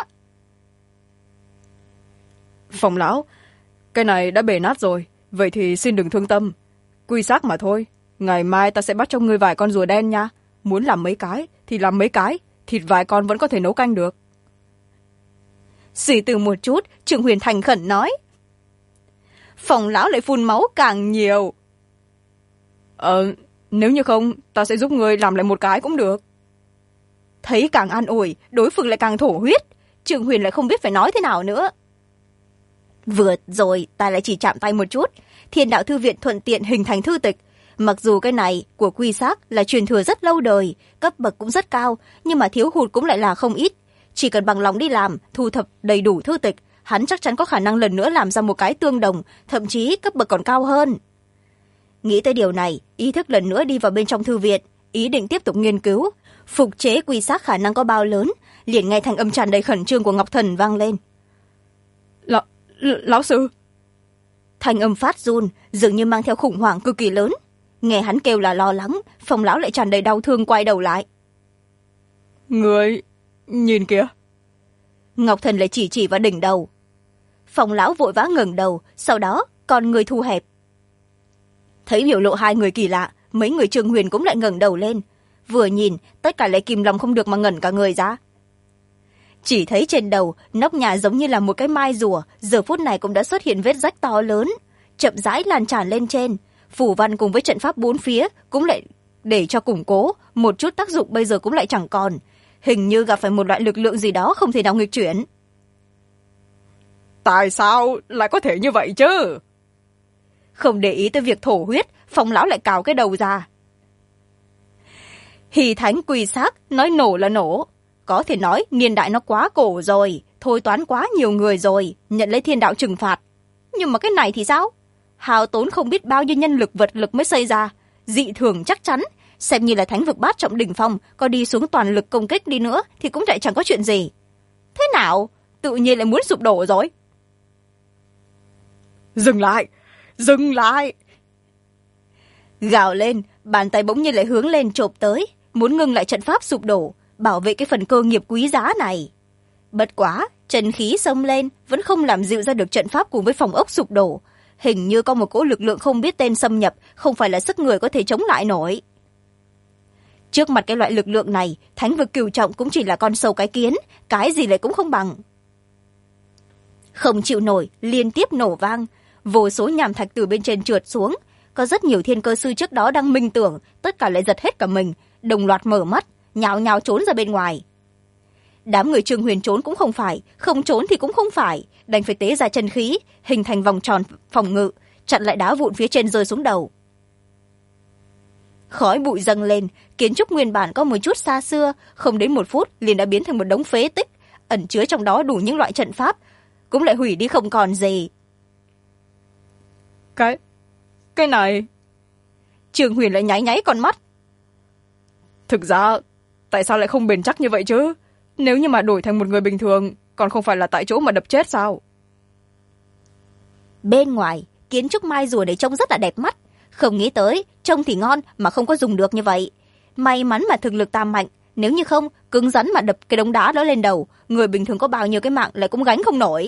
Speaker 2: Phong lão, cái này đã bể nát rồi, vậy thì xin đừng thương tâm. Quy xác mà thôi, ngày mai ta sẽ bắt cho ngươi vài con rùa đen nha. Muốn làm mấy cái thì làm mấy cái, thịt vài con vẫn có thể nấu canh được.
Speaker 1: Suy từ một chút, Trương Huyền thành khẩn nói. Phong lão lại phun máu càng nhiều.
Speaker 2: Nếu như không, ta sẽ giúp ngươi làm lại một cái cũng được.
Speaker 1: Thấy càng an ủi, đối phương lại càng thổ huyết. Trương Huyền lại không biết phải nói thế nào nữa. Vừa rồi ta lại chỉ chạm tay một chút, Thiên Đạo Thư Viện thuận tiện hình thành thư tịch. Mặc dù cái này của Quy Xác là truyền thừa rất lâu đời, cấp bậc cũng rất cao, nhưng mà thiếu hụt cũng lại là không ít. Chỉ cần bằng lòng đi làm, thu thập đầy đủ thư tịch, hắn chắc chắn có khả năng lần nữa làm ra một cái tương đồng, thậm chí cấp bậc còn cao hơn. Nghĩ tới điều này, ý thức lần nữa đi vào bên trong thư viện, ý định tiếp tục nghiên cứu phục chế Quy Xác khả năng có bao lớn. Liền nghe thanh âm tràn đầy khẩn trương của Ngọc Thần vang lên.
Speaker 2: Lão sư.
Speaker 1: Thanh âm phát run, dường như mang theo khủng hoảng cực kỳ lớn. Nghe hắn kêu là lo lắng, Phong lão lại tràn đầy đau thương quay đầu lại.
Speaker 2: Người nhìn kìa.
Speaker 1: Ngọc Thần lại chỉ vào đỉnh đầu. Phong lão vội vã ngẩng đầu, sau đó con người thu hẹp. Thấy biểu lộ hai người kỳ lạ, mấy người Trương Huyền cũng lại ngẩng đầu lên. Vừa nhìn, tất cả lại kìm lòng không được mà ngẩn cả người ra. Chỉ thấy trên đầu, nóc nhà giống như là một cái mai rùa, giờ phút này cũng đã xuất hiện vết rách to lớn, chậm rãi lan tràn lên trên. Phủ văn cùng với trận pháp bốn phía cũng lại để cho củng cố, một chút tác dụng bây giờ cũng lại chẳng còn. Hình như gặp phải một loại lực lượng gì đó không thể nào nghịch chuyển.
Speaker 2: Tại sao lại có thể như vậy chứ?
Speaker 1: Không để ý tới việc thổ huyết, Phong lão lại cào cái đầu ra. Hỷ Thánh Quy Xác, nói nổ là nổ. Có thể nói niên đại nó quá cổ rồi, thôi toán quá nhiều người rồi, nhận lấy thiên đạo trừng phạt. Nhưng mà cái này thì sao? Hao tốn không biết bao nhiêu nhân lực vật lực mới xây ra, dị thường chắc chắn. Xem như là thánh vực bát trọng đỉnh phong, có đi xuống toàn lực công kích đi nữa thì cũng lại chẳng có chuyện gì. Thế nào? Tự nhiên lại muốn sụp đổ rồi.
Speaker 2: Dừng lại! Dừng lại!
Speaker 1: Gào lên, bàn tay bỗng nhiên lại hướng lên chộp tới, muốn ngưng lại trận pháp sụp đổ, bảo vệ cái phần cơ nghiệp quý giá này. Bất quá, chân khí xông lên vẫn không làm dịu ra được trận pháp cùng với phòng ốc sụp đổ. Hình như có một cỗ lực lượng không biết tên xâm nhập, không phải là sức người có thể chống lại nổi. Trước mặt cái loại lực lượng này, thánh vực cửu trọng cũng chỉ là con sâu cái kiến, cái gì lại cũng không bằng. Không chịu nổi, liên tiếp nổ vang, vô số nham thạch từ bên trên trượt xuống. Có rất nhiều thiên cơ sư trước đó đang minh tưởng, tất cả lại giật hết cả mình, đồng loạt mở mắt, nhào nhào trốn ra bên ngoài. Đám người Trương Huyền trốn cũng không phải, không trốn thì cũng không phải, đành phải tế ra chân khí, hình thành vòng tròn phòng ngự, chặn lại đá vụn phía trên rơi xuống đầu. Khói bụi dâng lên, kiến trúc nguyên bản có một chút xa xưa, không đến 1 phút liền đã biến thành một đống phế tích, ẩn chứa trong đó đủ những loại trận pháp, cũng lại hủy đi không còn gì.
Speaker 2: Cái này...
Speaker 1: Trương Huyền lại nháy nháy con mắt.
Speaker 2: Thực ra, tại sao lại không bền chắc như vậy chứ? Nếu như mà đổi thành một người bình thường, còn không phải là tại chỗ mà đập chết sao?
Speaker 1: Bên ngoài, kiến trúc mai rùa này trông rất là đẹp mắt. Không nghĩ tới, trông thì ngon mà không có dùng được như vậy. May mắn mà thực lực ta mạnh, nếu như không, cứng rắn mà đập cái đống đá đó lên đầu, người bình thường có bao nhiêu cái mạng lại cũng gánh không nổi.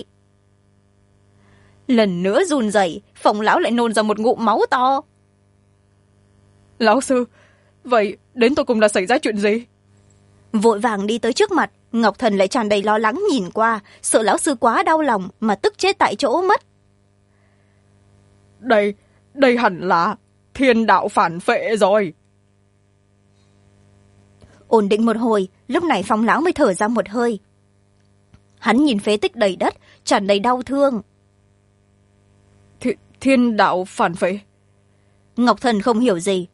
Speaker 1: Lần nữa run rẩy, Phong lão lại nôn ra một ngụm máu to.
Speaker 2: Lão sư, vậy đến tột cùng là xảy ra chuyện gì?
Speaker 1: Vội vàng đi tới trước mặt, Ngọc Thần lại tràn đầy lo lắng nhìn qua, sợ lão sư quá đau lòng mà tức chết tại chỗ mất.
Speaker 2: Đây hẳn là thiên đạo phản phệ rồi.
Speaker 1: Ổn định một hồi, lúc này Phong lão mới thở ra một hơi. Hắn nhìn phế tích đầy đất, tràn đầy đau thương.
Speaker 2: Thiên đạo phản phệ?
Speaker 1: Ngọc Thần không hiểu gì.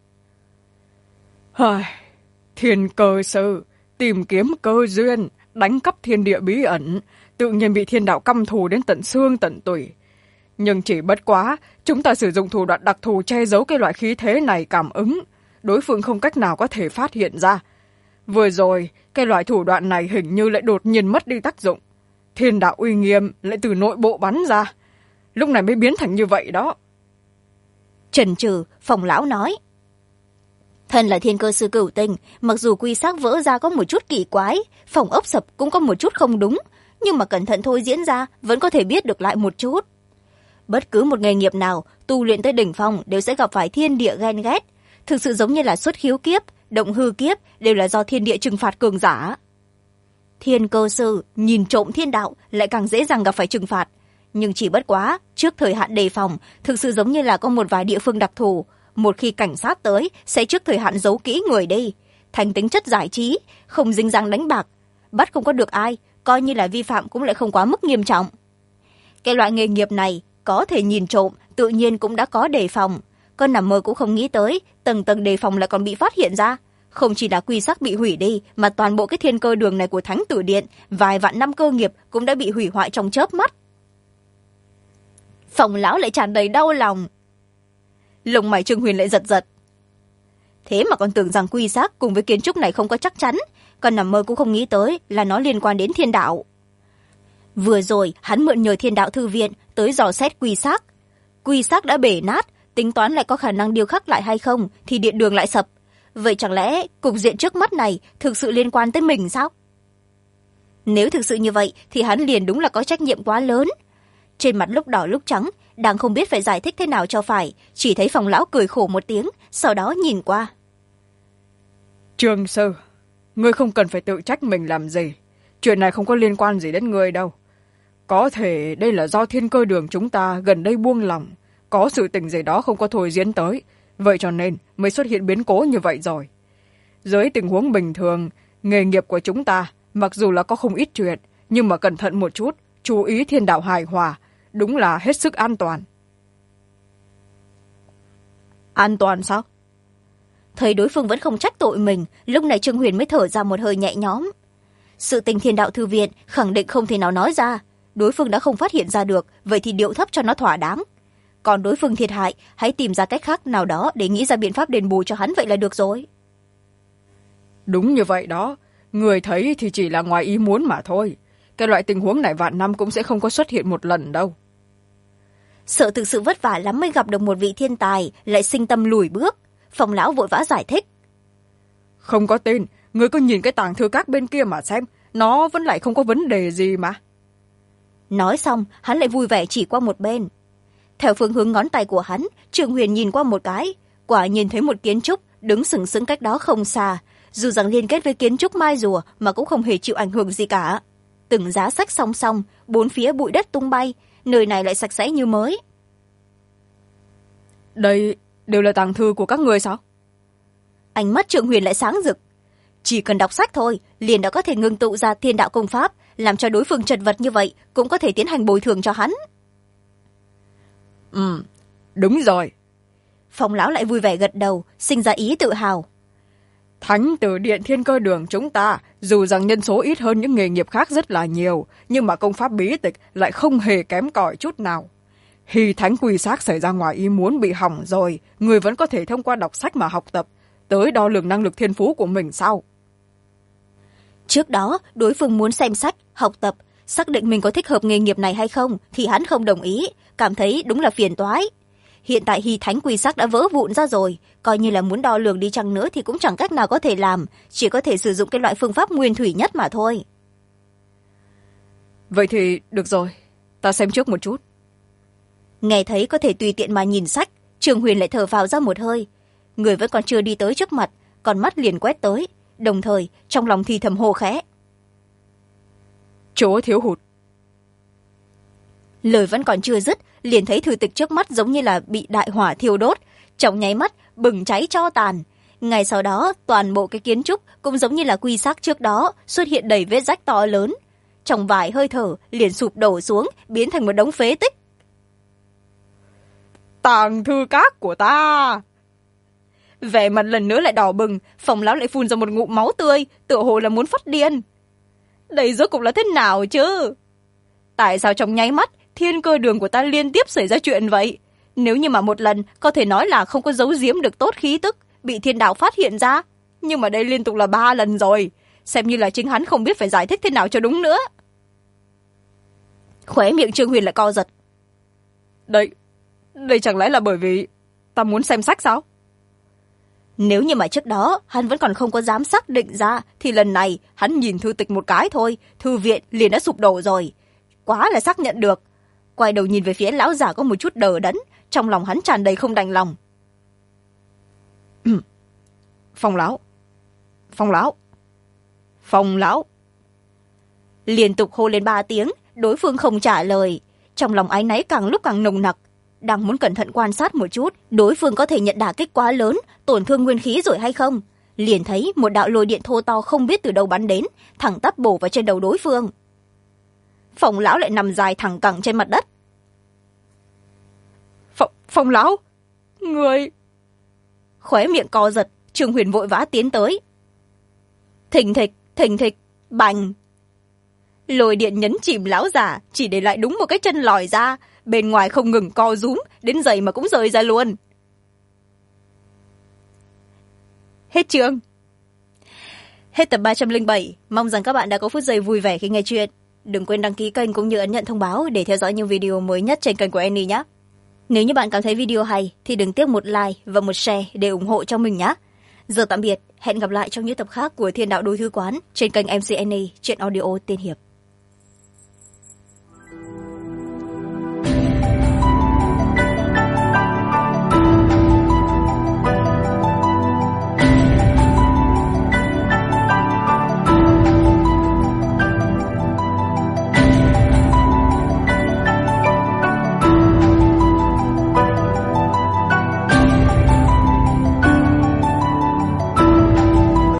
Speaker 2: Thiên cơ sư, tìm kiếm cơ duyên, đánh cắp thiên địa bí ẩn, tự nhiên bị thiên đạo căm thù đến tận xương tận tủy. Nhưng chỉ bất quá, chúng ta sử dụng thủ đoạn đặc thù che giấu cái loại khí thế này cảm ứng, đối phương không cách nào có thể phát hiện ra. Vừa rồi, cái loại thủ đoạn này hình như lại đột nhiên mất đi tác dụng. Thiên đạo uy nghiêm lại từ nội bộ bắn ra. Lúc này mới biến thành như vậy đó.
Speaker 1: Chần chừ, Phong lão nói. Thân là thiên cơ sư cửu tinh, mặc dù quy xác vỡ ra có một chút kỳ quái, phòng ốc sập cũng có một chút không đúng, nhưng mà cẩn thận thôi diễn ra vẫn có thể biết được lại một chút. Bất cứ một nghề nghiệp nào tu luyện tới đỉnh phong đều sẽ gặp phải thiên địa ghen ghét, thực sự giống như là xuất khiếu kiếp, động hư kiếp đều là do thiên địa trừng phạt cường giả. Thiên cơ sư nhìn trộm thiên đạo lại càng dễ dàng gặp phải trừng phạt, nhưng chỉ bất quá trước thời hạn đề phòng, thực sự giống như là có một vài địa phương đặc thù, một khi cảnh sát tới sẽ trước thời hạn giấu kỹ người đi, thành tính chất giải trí, không dính dáng đánh bạc, bắt không có được ai, coi như là vi phạm cũng lại không quá mức nghiêm trọng. Cái loại nghề nghiệp này có thể nhìn trộm, tự nhiên cũng đã có đề phòng. Con nằm mơ cũng không nghĩ tới tầng tầng đề phòng lại còn bị phát hiện ra. Không chỉ là quy sắc bị hủy đi, mà toàn bộ cái thiên cơ đường này của Thánh Tử Điện, vài vạn năm cơ nghiệp cũng đã bị hủy hoại trong chớp mắt. Phòng lão lại tràn đầy đau lòng. Lông mày Trương Huyền lại giật giật. Thế mà còn tưởng rằng quy sắc cùng với kiến trúc này không có chắc chắn, còn nằm mơ cũng không nghĩ tới là nó liên quan đến thiên đạo. Vừa rồi hắn mượn nhờ thiên đạo thư viện tới dò xét quy sắc. Quy sắc đã bể nát, tính toán lại có khả năng điêu khắc lại hay không thì điện đường lại sập. Vậy chẳng lẽ cục diện trước mắt này thực sự liên quan tới mình sao? Nếu thực sự như vậy thì hắn liền đúng là có trách nhiệm quá lớn. Trên mặt lúc đỏ lúc trắng, đang không biết phải giải thích thế nào cho phải, chỉ thấy Phòng lão cười khổ một tiếng, sau đó nhìn qua.
Speaker 2: Trương Sư, ngươi không cần phải tự trách mình làm gì. Chuyện này không có liên quan gì đến ngươi đâu. Có thể đây là do thiên cơ đường chúng ta gần đây buông lỏng, có sự tình gì đó không có thôi diễn tới, vậy cho nên mới xuất hiện biến cố như vậy rồi. Dưới tình huống bình thường, nghề nghiệp của chúng ta mặc dù là có không ít chuyện, nhưng mà cẩn thận một chút, chú ý thiên đạo hài hòa, đúng là hết sức an toàn.
Speaker 1: An toàn sao? Thấy đối phương vẫn không trách tội mình, lúc này Trương Huyền mới thở ra một hơi nhẹ nhõm. Sự tình thiên đạo thư viện khẳng định không thể nào nói ra. Đối phương đã không phát hiện ra được, vậy thì điệu thấp cho nó thỏa đáng. Còn đối phương thiệt hại, hãy tìm ra cách khác nào đó để nghĩ ra biện pháp đền bù cho hắn vậy là được rồi.
Speaker 2: Đúng như vậy đó, người thấy thì chỉ là ngoài ý muốn mà thôi. Cái loại tình huống này vạn năm cũng sẽ không có xuất hiện một lần đâu.
Speaker 1: Sợ thực sự vất vả lắm mới gặp được một vị thiên tài, lại sinh tâm lùi bước. Phòng lão vội vã giải thích.
Speaker 2: Không có tin, người cứ nhìn cái tàng thư các bên kia mà xem, nó vẫn lại không có vấn đề gì mà.
Speaker 1: Nói xong, hắn lại vui vẻ chỉ qua một bên. Theo phương hướng ngón tay của hắn, Trương Huyền nhìn qua một cái, quả nhìn thấy một kiến trúc đứng sừng sững cách đó không xa, dù rằng liên kết với kiến trúc mai rùa mà cũng không hề chịu ảnh hưởng gì cả. Từng giá sách song song, bốn phía bụi đất tung bay, nơi này lại sạch sẽ như mới.
Speaker 2: Đây đều là tàng thư của các người sao?
Speaker 1: Ánh mắt Trương Huyền lại sáng rực. Chỉ cần đọc sách thôi, liền đã có thể ngưng tụ ra thiên đạo công pháp, làm cho đối phương chật vật như vậy cũng có thể tiến hành bồi thường cho hắn.
Speaker 2: Đúng rồi.
Speaker 1: Phòng lão lại vui vẻ gật đầu, sinh ra ý tự hào.
Speaker 2: Thánh Tử Điện Thiên Cơ Đường chúng ta, dù rằng nhân số ít hơn những nghề nghiệp khác rất là nhiều, nhưng mà công pháp bí tịch lại không hề kém cỏi chút nào. Khi thánh quy xác xảy ra ngoài ý muốn bị hỏng rồi, người vẫn có thể thông qua đọc sách mà học tập, tới đo lường năng lực thiên phú của mình sao?
Speaker 1: Trước đó, đối phương muốn xem sách, học tập, xác định mình có thích hợp nghề nghiệp này hay không, thì hắn không đồng ý, cảm thấy đúng là phiền toái. Hiện tại Hy Thánh quy sắc đã vỡ vụn ra rồi, coi như là muốn đo lường đi chăng nữa thì cũng chẳng cách nào có thể làm, chỉ có thể sử dụng cái loại phương pháp nguyên thủy nhất mà thôi.
Speaker 2: Vậy thì được rồi, ta xem trước một chút.
Speaker 1: Nghe thấy có thể tùy tiện mà nhìn sách, Trương Huyền lại thở phào ra một hơi. Người vẫn còn chưa đi tới trước mặt, còn mắt liền quét tới, đồng thời trong lòng thì thầm hô khẽ.
Speaker 2: Chỗ thiếu hụt.
Speaker 1: Lời vẫn còn chưa dứt, liền thấy thư tịch trước mắt giống như là bị đại hỏa thiêu đốt, trong nháy mắt bừng cháy tro tàn. Ngay sau đó, toàn bộ cái kiến trúc cũng giống như là quy xác trước đó xuất hiện đầy vết rách to lớn. Trong vài hơi thở liền sụp đổ xuống, biến thành một đống phế tích.
Speaker 2: Tàng thư các của ta!
Speaker 1: Vẻ mặt lần nữa lại đỏ bừng, Phòng lão lại phun ra một ngụm máu tươi, tựa hồ là muốn phát điên. Đây rốt cuộc là thế nào chứ? Tại sao trong nháy mắt thiên cơ đường của ta liên tiếp xảy ra chuyện vậy? Nếu như mà một lần có thể nói là không có giấu giếm được tốt khí tức, bị thiên đạo phát hiện ra, nhưng mà đây liên tục là 3 lần rồi, xem như là chính hắn không biết phải giải thích thế nào cho đúng nữa. Khóe miệng Trương Huyền lại co giật.
Speaker 2: Đây chẳng lẽ là bởi vì ta muốn xem sách sao?
Speaker 1: Nếu như mà trước đó hắn vẫn còn không có dám xác định ra, thì lần này hắn nhìn thư tịch một cái thôi, thư viện liền đã sụp đổ rồi. Quá là xác nhận được. Quay đầu nhìn về phía lão già có một chút đờ đẫn, trong lòng hắn tràn đầy không đành lòng.
Speaker 2: Phong lão, Phong lão, Phong lão.
Speaker 1: Liên tục hô lên 3 tiếng, đối phương không trả lời. Trong lòng áy náy càng lúc càng nồng nặc. đang muốn cẩn thận quan sát một chút đối phương có thể nhận đả kích quá lớn, tổn thương nguyên khí rồi hay không. Liền thấy một đạo lôi điện thô to không biết từ đâu bắn đến, thẳng tắp bổ vào trên đầu đối phương. Phong lão lại nằm dài thẳng cẳng trên mặt đất.
Speaker 2: Phong lão, người...
Speaker 1: Khóe miệng co giật, Trương Huyền vội vã tiến tới. Thình thịch, bành. Lôi điện nhấn chìm lão giả, chỉ để lại đúng một cái chân lòi ra, bên ngoài không ngừng co rúm, đến giày mà cũng rời ra luôn. Hết chương. Hết tập 307, mong rằng các bạn đã có phút giây vui vẻ khi nghe chuyện. Đừng quên đăng ký kênh cũng như ấn nhận thông báo để theo dõi những video mới nhất trên kênh của Annie nhé. Nếu như bạn cảm thấy video hay thì đừng tiếc một like và một share để ủng hộ cho mình nhé. Giờ tạm biệt, hẹn gặp lại trong những tập khác của Thiên Đạo Đôi Thư Quán trên kênh MC Annie, truyện audio tiên hiệp.